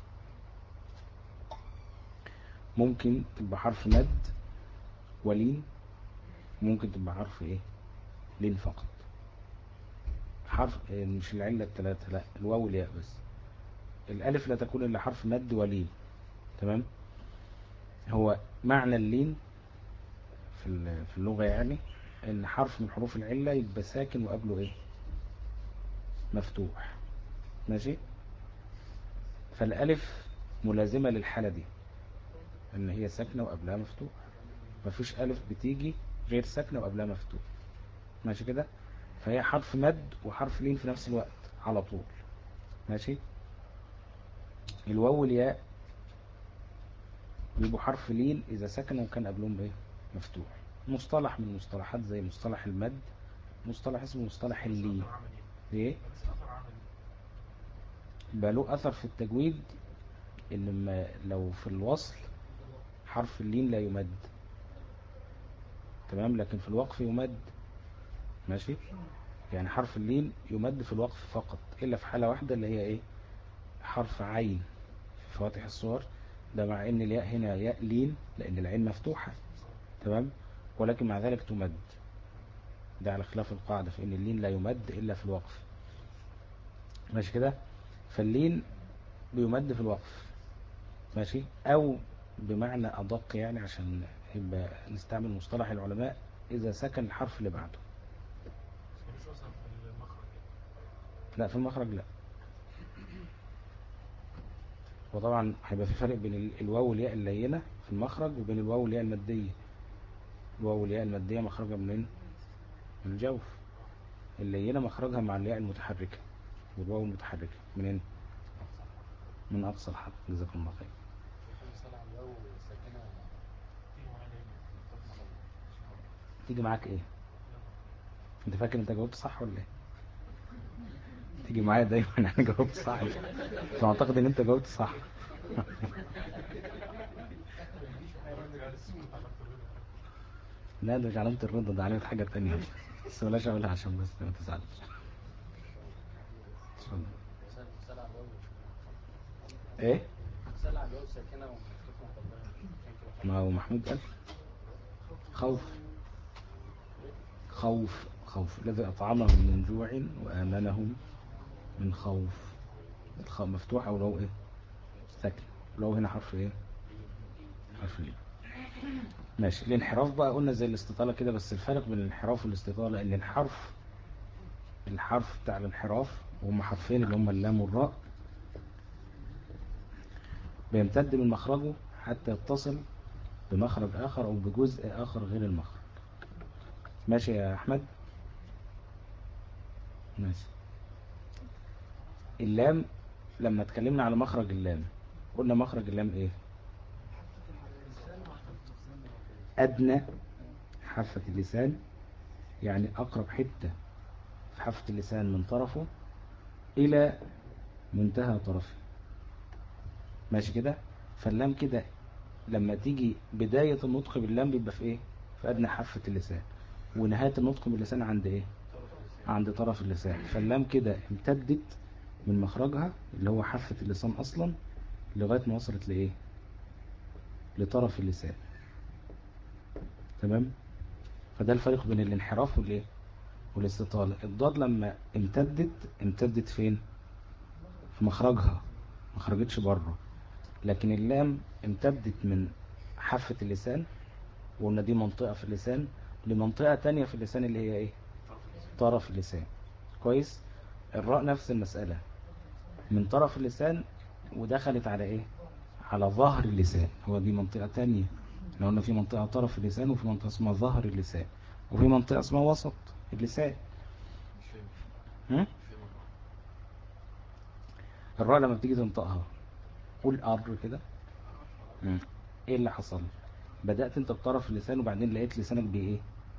ممكن تبقى حرف مد ولين، ممكن تبقى حرف ايه؟ لين فقط. حرف مش العلة الثلاثة، لا الواو والياء بس. الالف لا تكون الا حرف مد ولين. تمام. هو معنى اللين في في اللغة يعني ان حرف من حروف العلة يبقى ساكن وقبله ايه؟ مفتوح. ماشي. فالالف ملازمة للحالة دي، ان هي ساكنة وقبلها مفتوح. مفيش ألف بتيجي غير ساكنة وقبلها مفتوح. ماشي كده؟ فهي حرف مد وحرف لين في نفس الوقت على طول. ماشي. الواو والياء بيبقوا حرف لين إذا سكنوا وكان قبلهم إيه؟ مفتوح. مصطلح من المصطلحات زي مصطلح المد، مصطلح اسمه مصطلح اللين. إيه؟ بقى له أثر في التجويد إن ما لو في الوصل حرف اللين لا يمد، تمام، لكن في الوقف يمد. ماشي. يعني حرف اللين يمد في الوقف فقط، إلا في حالة واحدة اللي هي إيه؟ حرف عين في فواتح الصور، ده مع ان الياء هنا ياء لين لان العين مفتوحة، تمام، ولكن مع ذلك تمد. ده على خلاف القاعدة في ان اللين لا يمد الا في الوقف. ماشي كده؟ فاللين بيمد في الوقف. ماشي. او بمعنى ادق يعني عشان يبقى نستعمل مصطلح العلماء، اذا سكن الحرف اللي بعده. مش مثلا في المخرج؟ لا في المخرج لا. وطبعا هيبقى في فرق بين ال- الواو والياء اللينة في المخرج وبين الواو والياء المادية. الواو والياء المادية مخرجها منين؟ من الجوف. اللينة مخرجها مع الياء المتحركة، والواو المتحركة منين؟ من أقصى الحرف. جزاكم الله خير. تيجي معاك ايه؟ انت فاكر انت جاوبت صح ولا ايه؟ تيجي معايا دايما انا جاوبت صح. فاعتقد ان انت جاوبت صح. لا ده مش علامة الرضا، ده علامة حاجة تانية، بس بلاش اقولها عشان بس ما تزعلش. اتفضل. ايه؟ ما هو محمود قال خوف. خوف خوف الذي أطعمهم من جوع وآمنهم من خوف. الخاء مفتوحة ولو ايه؟ ساكن. ولو هنا حرف ايه؟ حرف ليه. ماشي. الانحراف بقى قلنا زي الاستطالة كده، بس الفرق بين الانحراف والاستطالة ان الحرف الحرف بتاع الانحراف وهم حرفين اللي هم اللام والراء بيمتد من مخرجه حتى يتصل بمخرج آخر أو بجزء آخر غير المخرج. ماشي يا أحمد؟ ماشي. اللام لما اتكلمنا على مخرج اللام قلنا مخرج اللام ايه؟ أدنى حافة اللسان، يعني أقرب حتة في حافة اللسان من طرفه إلى منتهى طرفه. ماشي كده؟ فاللام كده لما تيجي بداية النطق باللام بيبقى في ايه؟ في أدنى حافة اللسان، ونهاية النطق باللسان عند ايه؟ عند طرف اللسان. فاللام كده امتدت من مخرجها اللي هو حافة اللسان أصلا لغاية ما وصلت لإيه؟ لطرف اللسان. تمام؟ فده الفرق بين الانحراف والإيه؟ والاستطالة. الضاد لما امتدت امتدت فين؟ في مخرجها، ما خرجتش بره. لكن اللام امتدت من حافة اللسان، وقلنا دي منطقة في اللسان، لمنطقة تانية في اللسان اللي هي ايه؟ طرف اللسان. كويس؟ الراء نفس المسألة، من طرف اللسان ودخلت على ايه؟ على ظهر اللسان. هو دي منطقة تانية. احنا قلنا في منطقة طرف اللسان، وفي منطقة اسمها ظهر اللسان، وفي منطقة اسمها وسط اللسان. هم؟ الراء لما بتيجي تنطقها قول أر كده. هم. ايه اللي حصل؟ بدأت انت بطرف اللسان وبعدين لقيت لسانك بايه؟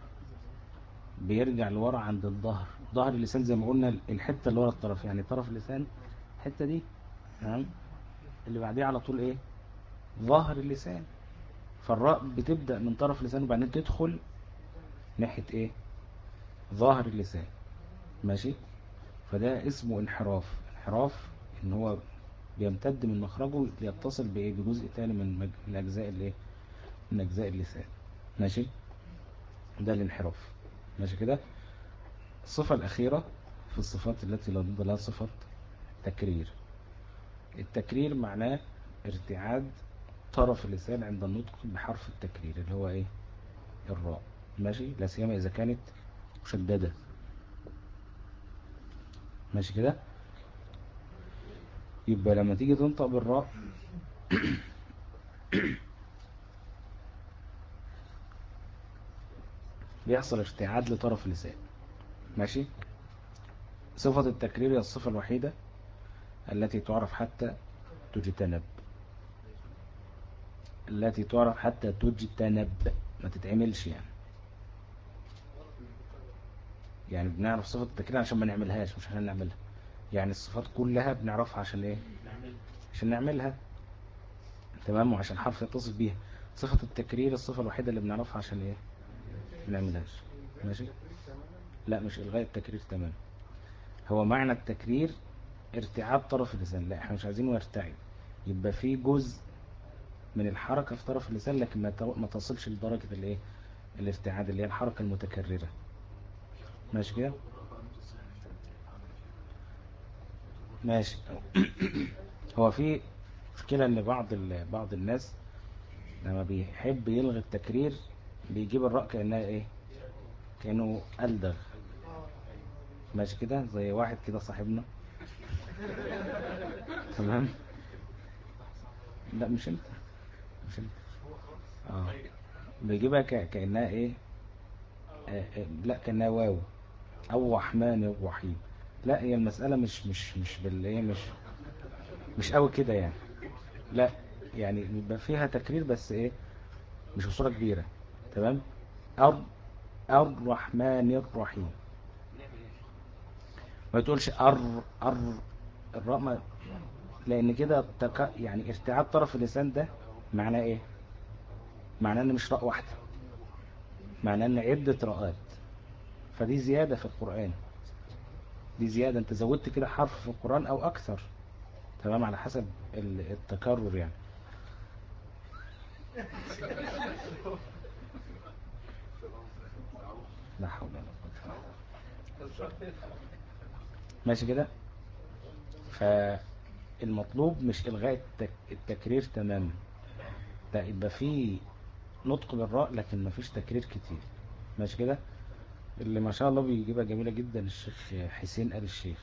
بيرجع لورا عند الظهر. ظهر اللسان زي ما قلنا الحتة اللي ورا الطرف، يعني طرف اللسان الحتة دي، تمام، اللي بعديها على طول ايه؟ ظهر اللسان. فالراء بتبدأ من طرف اللسان وبعدين تدخل ناحية ايه؟ ظاهر اللسان. ماشي. فده اسمه انحراف. انحراف ان هو بيمتد من مخرجه ليتصل بايه؟ بجزء تاني من مج... من اجزاء الايه؟ من اجزاء اللسان. ماشي. ده الانحراف. ماشي كده. الصفة الاخيرة في الصفات التي لا ضد لها صفة تكرير. التكرير معناه ارتعاد طرف اللسان عند النطق بحرف التكرير اللي هو ايه؟ الراء. ماشي. لا سيما اذا كانت مشددة. ماشي كده. يبقى لما تيجي تنطق بالراء بيحصل ارتعاد لطرف اللسان. ماشي. صفة التكرير هي الصفة الوحيدة التي تعرف حتى تجتنب، التي تعرف حتى تجتنب، ما تتعملش يعني. يعني بنعرف صفة التكرير عشان ما نعملهاش، مش عشان نعملها. يعني الصفات كلها بنعرفها عشان ايه؟ عشان نعملها. تمام. وعشان حرف يتصل بيها. صفة التكرير الصفة الوحيدة اللي بنعرفها عشان ايه؟ ما نعملهاش. ماشي. لا مش الغاء التكرير تمام. هو معنى التكرير ارتعاد طرف اللسان. لا احنا مش عايزينه يرتعد، يبقى في جزء من الحركة في طرف اللسان لكن ما ما تصلش لدرجة الايه؟ الارتعاد اللي هي الحركة المتكررة. ماشي كده. ماشي. هو في مشكلة ان بعض بعض الناس لما بيحب يلغي التكرير بيجيب الراء كأنها ايه؟ كأنه ألدغ. ماشي كده. زي واحد كده صاحبنا. تمام. لا مش انت، مش انت. اه بيجيبها ك- كأنها ايه؟ آه آه لا كأنها واو او رحمن الرحيم. لا هي المسألة مش مش مش باللي هي مش مش قوي كده يعني. لا يعني بيبقى فيها تكرير بس ايه؟ مش بصورة كبيرة. تمام. أر الرحمن الرحيم. ما تقولش أر أر الراء ما- لأن كده تك... يعني ارتعاد طرف اللسان ده معناه ايه؟ معناه ان مش راء واحدة، معناه ان عدة راءات. فدي زيادة في القرآن، دي زيادة. انت زودت كده حرف في القرآن او اكثر. تمام. على حسب ال- التكرر يعني. لا حول ولا قوة. ماشي كده. فالمطلوب مش الغاء التك... التكرير تماما. لا يبقى فيه نطق بالراء لكن مفيش تكرير كتير. ماشي كده. اللي ما شاء الله بيجيبها جميلة جدا الشيخ حسين آل الشيخ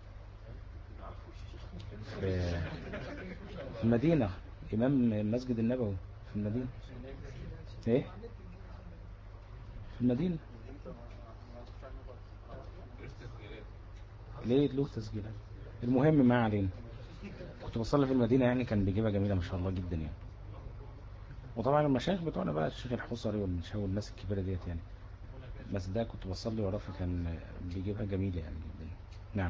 في في المدينة، إمام المسجد النبوي في المدينة. إيه؟ في المدينة. ليه له تسجيلات؟ المهم ما علينا. كنت بصلي في المدينة يعني، كان بيجيبها جميلة ما شاء الله جدا يعني. وطبعا المشايخ بتوعنا بقى الشيخ الحصري والمشاوي والناس الكبيرة ديت يعني. بس ده كنت بصلي وراه فكان بيجيبها جميلة يعني جدا. نعم.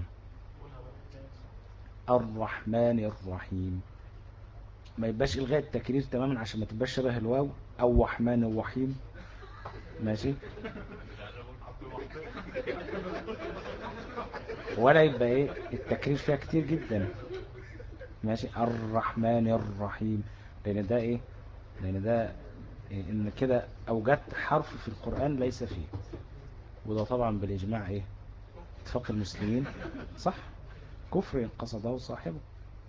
الرحمن الرحيم. ما يبقاش الغاء التكرير تماما عشان ما تبقاش شبه الواو او رحمن الرحيم. ماشي. ولا يبقى ايه التكرير فيها كتير جدا. ماشي. الرحمن الرحيم. لان ده ايه؟ لان ده إيه؟ ان كده اوجدت حرف في القرآن ليس فيه. وده طبعا بالاجماع ايه؟ اتفاق المسلمين. صح. كفر قصده صاحبه.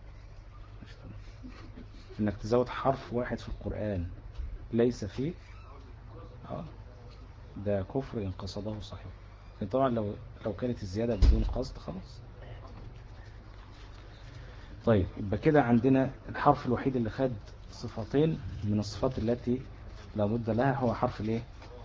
انك تزود حرف واحد في القرآن ليس فيه، اه ده كفر ان قصده صاحبه. لكن طبعا لو لو كانت الزيادة بدون قصد خلاص. طيب يبقى كده عندنا الحرف الوحيد اللي خد صفتين من الصفات التي لا بد لها هو حرف الايه؟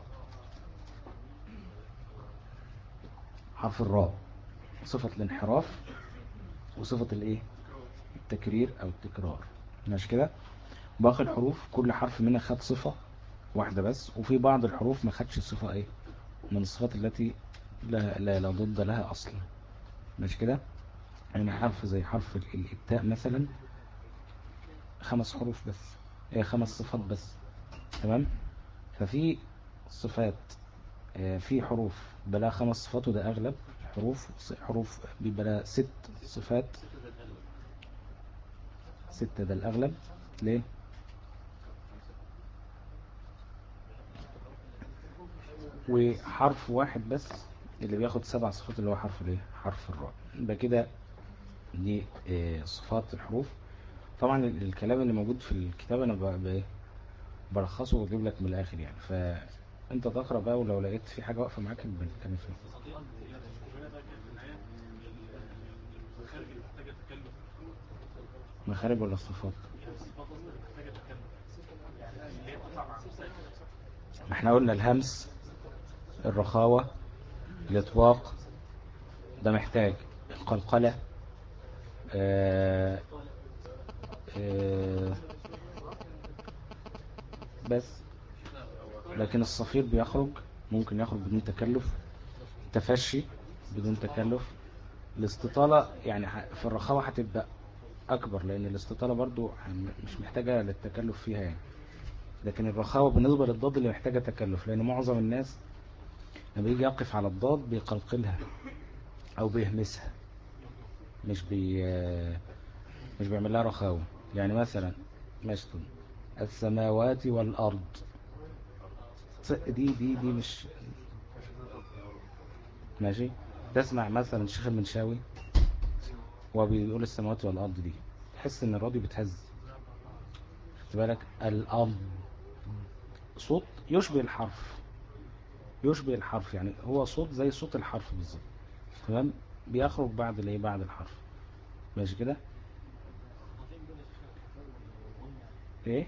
حرف الراء. صفة الانحراف وصفة الايه؟ التكرير او التكرار. ماشي كده. باقي الحروف كل حرف منها خد صفة واحدة بس، وفي بعض الحروف ما خدش صفة ايه من الصفات التي لا, لا, لا ضد لها اصلا. ماشي كده. يعني حرف زي حرف ال- التاء مثلا خمس حروف بس، ايه خمس صفات بس. تمام. ففي صفات آه، في حروف بلا خمس صفات وده اغلب الحروف. حروف بلا ست صفات. ستة ده الاغلب. ليه؟ وحرف واحد بس اللي بياخد سبع صفات اللي هو حرف الايه؟ حرف الراء. يبقى كده دي آه، صفات الحروف. طبعا ال- الكلام اللي موجود في الكتاب انا ب- ب- بلخصه واجيب لك من الاخر يعني. فانت تقرا بقى، ولو لقيت في حاجه واقفه معاك بنتكلم فيها. مخارج ولا الصفات؟ احنا قلنا الهمس، الرخاوة، الإطواق، ده محتاج القلقلة. آه آه بس لكن الصفير بيخرج، ممكن يخرج بدون تكلف. تفشي بدون تكلف. الاستطالة يعني في الرخاوة هتبقى أكبر، لأن الاستطالة برضو مش محتاجة للتكلف فيها يعني. لكن الرخاوة بالنسبة للضاد اللي محتاجة تكلف، لأن معظم الناس لما بيجي يقف على الضاد بيقلقلها أو بيهمسها، مش بي مش بيعمل لها رخاوة. يعني مثلا مثلا السماوات والأرض، دي دي دي مش ماشي. تسمع مثلا الشيخ المنشاوي وبيقول السماوات والأرض، دي تحس ان الراديو بتهز. خد بالك، الأرض صوت يشبه الحرف، يشبه الحرف يعني هو صوت زي صوت الحرف بالظبط. تمام، بيخرج بعد الايه، بعد الحرف. ماشي كده. ايه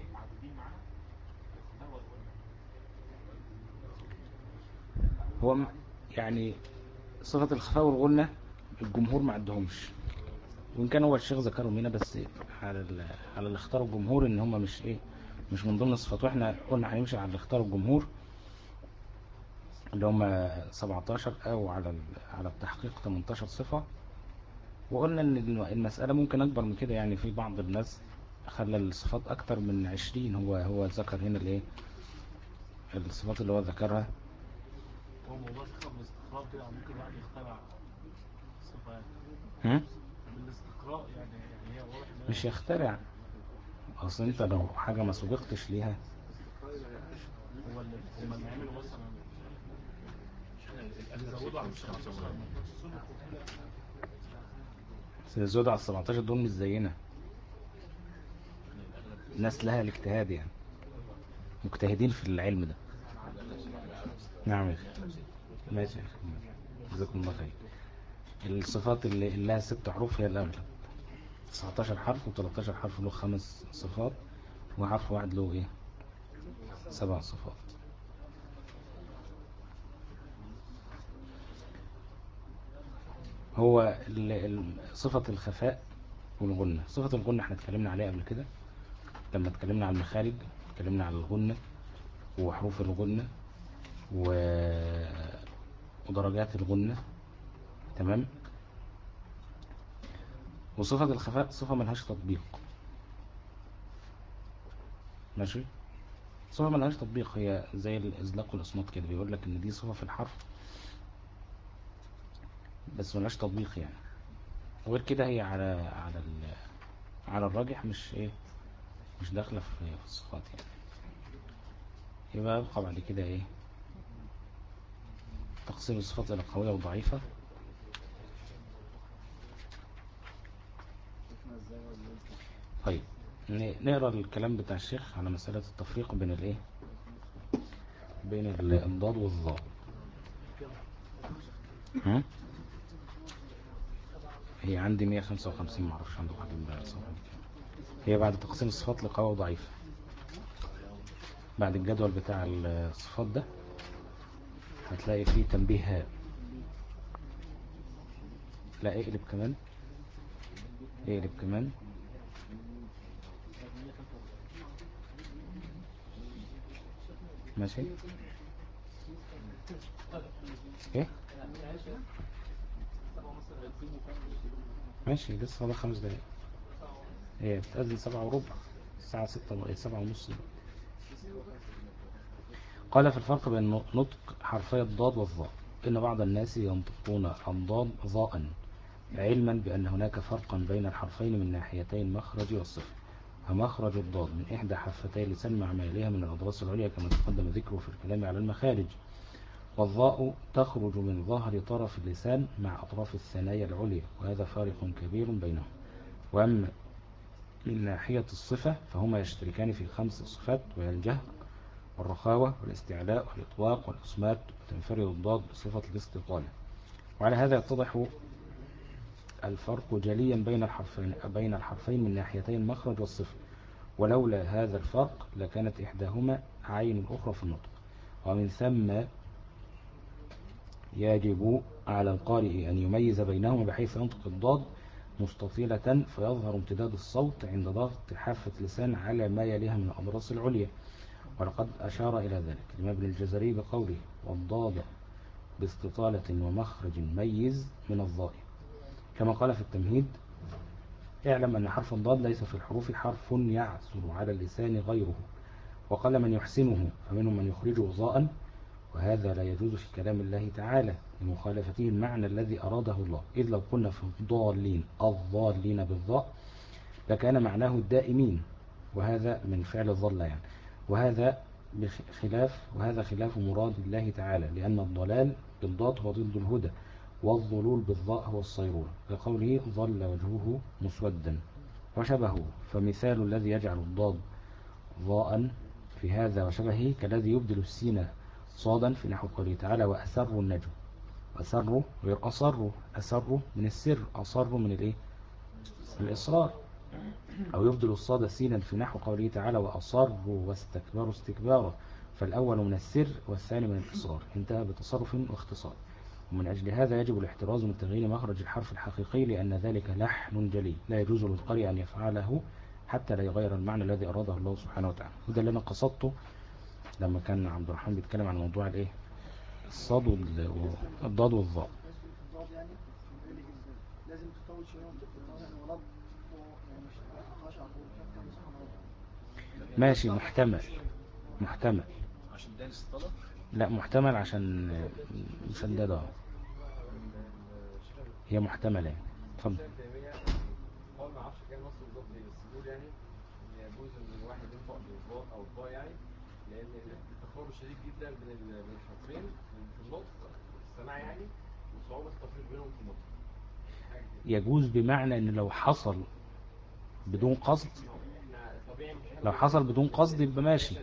هو م- يعني صفة الخفاء والغنة الجمهور ما عندهمش، وإن كان هو الشيخ ذكرهم هنا، بس على ال... على اللي اختاروا الجمهور ان هم مش ايه، مش من ضمن الصفات. واحنا قلنا هنمشي على اللي اختاروا الجمهور اللي هم سبعتاشر، او على ال... على التحقيق تمنتاشر صفة. وقلنا ان الم- المسألة ممكن اكبر من كده، يعني في بعض الناس خلى الصفات اكتر من عشرين. هو هو ذكر هنا الايه، الصفات اللي هو ذكرها. هو موضوع ثقة بالاستقراء كده، ممكن واحد يخترع صفات هم؟ بالاستقراء يعني. يعني هي واضح ان مش هي يخترع، اصل انت لو حاجة ما سبقتش ليها. هو اللي هم اللي عملوا مثلا اللي زودوا على السبعتاشر سيزود على السبعتاشر دول مش زينا، الناس لها الاجتهاد يعني، مجتهدين في العلم ده. نعم يا أخي. ماشي يا أخي. جزاكم الله خير. الصفات اللي اللي لها ست حروف هي الأغلب، تسعتاشر حرف و13 حرف له خمس صفات، وحرف واحد له ايه، سبع صفات. هو ال- ال- صفة الخفاء والغنة. صفة الغنة احنا اتكلمنا عليها قبل كده لما اتكلمنا عن المخارج، اتكلمنا عن الغنة وحروف الغنة و... ودرجات الغنة. تمام. وصفة الخفاء صفة ملهاش تطبيق. ماشي. صفة ملهاش تطبيق، هي زي الإزلاق والإصمات كده، بيقول لك إن دي صفة في الحرف بس ملهاش تطبيق يعني. وغير كده هي على على ال... على الراجح مش ايه، مش داخلة في في الصفات يعني. يبقى يبقى بعد كده ايه، تقسيم الصفات إلى قوية وضعيفة. طيب ن- نقرأ الكلام بتاع الشيخ على مسألة التفريق بين الايه، بين ال- الضاد والظاء. ها؟ هي عندي مية وخمسة وخمسين، معرفش عندكم حد من الصفحة كام. هي بعد تقسيم الصفات لقوية وضعيفة، بعد الجدول بتاع الصفات ده هتلاقي فيه تنبيه هاء. لا اقلب كمان، اقلب كمان. ماشي. ايه ماشي، لسه فاضل خمس دقايق. هي بتأذن سبعة وربع، الساعة ستة و سبعة ونص. قال في الفرق بين نطق حرفي الضاد والظاء، إن بعض الناس ينطقون الضاد ظاء علما بأن هناك فرقا بين الحرفين من ناحيتي المخرج والصفة. فمخرج الضاد من إحدى حفتي اللسان مع ما يليها من الأضراس العليا كما تقدم ذكره في الكلام على المخارج، والظاء تخرج من ظهر طرف اللسان مع أطراف الثنايا العليا، وهذا فارق كبير بينهم. وأما من ناحية الصفة فهما يشتركان في خمس صفات، وهي الجهر والرخاوة والاستعلاء والإطلاق والإصمات، وتنفرد الضاد بصفة الاستطالة. وعلى هذا يتضح الفرق جليا بين الحرفين بين الحرفين من ناحيتي المخرج والصفة، ولولا هذا الفرق لكانت إحداهما عين الأخرى في النطق. ومن ثم يجب على القارئ أن يميز بينهما بحيث ينطق الضاد مستطيلة فيظهر امتداد الصوت عند ضغط حافة لسان على ما يليها من الأضراس العليا. ولقد أشار إلى ذلك الإمام ابن الجزري بقوله والضاد باستطالة ومخرج ميز من الضاء، كما قال في التمهيد اعلم أن حرف الضاد ليس في الحروف حرف يعثر على اللسان غيره، وقال من يحسنه فمنهم من يخرجه ضاء، وهذا لا يجوز في كلام الله تعالى لمخالفته المعنى الذي أراده الله، إذ لو قلنا في الضالين الضالين بالضاء لكان معناه الدائمين، وهذا من فعل الضل يعني، وهذا بخلاف وهذا خلاف مراد الله تعالى، لأن الضلال بالضاد هو ضد الهدى، والضلول بالضاء هو الصيرورة، لقوله ظل وجهه مسودا وشبهه. فمثال الذي يجعل الضاد ضاء في هذا وشبهه كالذي يبدل السين صادا في نحو قوله تعالى وأسروا النجم. أسروا غير أصروا، أسروا من السر، أصروا من الإيه؟ الإصرار. أو يبدل الصاد سينا في نحو قوله تعالى وأصروا واستكبروا استكبارا، فالأول من السر والثاني من الإصرار، انتهى بتصرف واختصار. ومن أجل هذا يجب الاحتراز من تغيير مخرج الحرف الحقيقي، لأن ذلك لحن جلي لا يجوز للقارئ أن يفعله حتى لا يغير المعنى الذي أراده الله سبحانه وتعالى. وده اللي أنا قصدته لما كان عبد الرحمن بيتكلم عن موضوع الإيه؟ الصاد والضاد والضاء. لازم تطول شويه ونبض يعني مش خاشع ماشي، محتمل محتمل عشان ده الاستطالة. لا محتمل عشان مسددة، هي محتملة يعني. اتفضل. هو ما اعرفش كام نص بالظبط ايه، بس بيقول يعني ان يجوز ان الواحد ينطق بالضاد او الضاء يعني، لان التفاوت شديد جدا بين بين الحرفين في النطق السماع يعني، وصعوبة التفريق بينهم في النطق. يجوز بمعنى ان لو حصل بدون قصد، لو حصل بدون قصد يبقى ماشي.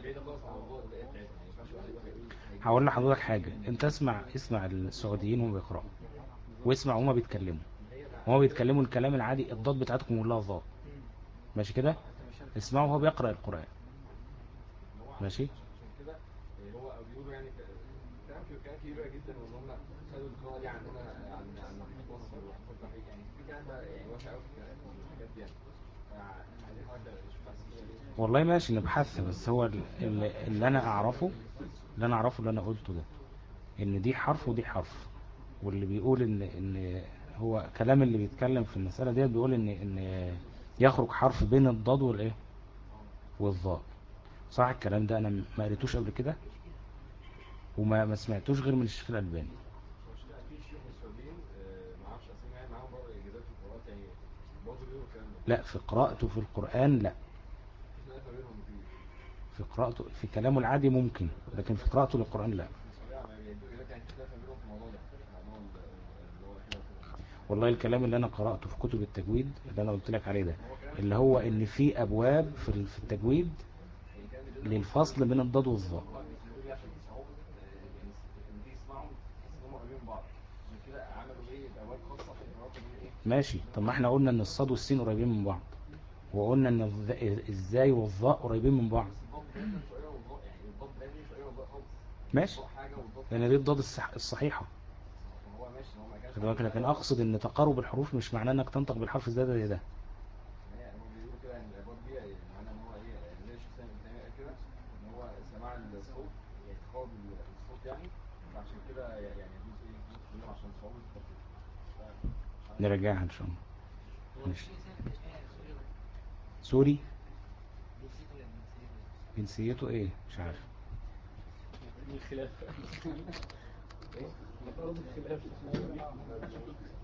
هقول لحضرتك حاجة، انت اسمع اسمع السعوديين وهم بيقرأوا، واسمع وهم بيتكلموا، وهم بيتكلموا الكلام العادي الضاد بتاعتكم كلها ضاد، ماشي كده؟ اسمعوا وهو بيقرأ القرآن، ماشي؟ كده هو بيقولوا يعني كلام كلام كبير جدا، وان هم خدوا القراءه دي عندنا عن عن مصر وحفظ التحقيق يعني، في كلام يعني واسع قوي في الحاجات دي يعني. عايزين حاجه نشوف احسن. والله ماشي نبحث، بس هو اللي, اللي انا اعرفه اللي انا اعرفه اللي انا قلته ده ان دي حرف ودي حرف، واللي بيقول ان ان هو كلام اللي بيتكلم في المسألة دي بيقول ان ان يخرج حرف بين الضاد والايه والضاء. صح الكلام ده؟ انا ما قريتوش قبل كده وما ما سمعتوش غير من الشيخ الألباني. لا في قراءته في القرآن لا، في قراءته في كلامه العادي ممكن، لكن في قراءته للقرآن لا. والله الكلام اللي انا قرأته في كتب التجويد اللي انا قلت لك عليه ده، اللي هو ان في ابواب في في التجويد للفصل بين الضاد والظاء. ماشي، طب ما احنا قلنا ان الصاد والسين قريبين من بعض، وقلنا ان الظ- الزاي والظاء قريبين من بعض. ماشي، لان دي الضاد الصح الصحيحة. لكن اقصد ان تقارب الحروف مش معناه انك تنطق بالحرف زي ده زي ده. سماع الصوت يعني تقارب الصوت يعني، عشان كده يعني يجوز ايه عشان صعوبة التفريق. نرجعها ان شاء الله. ماشي. سوري جنسيته ايه مش عارف. الخلاف. الخلاف.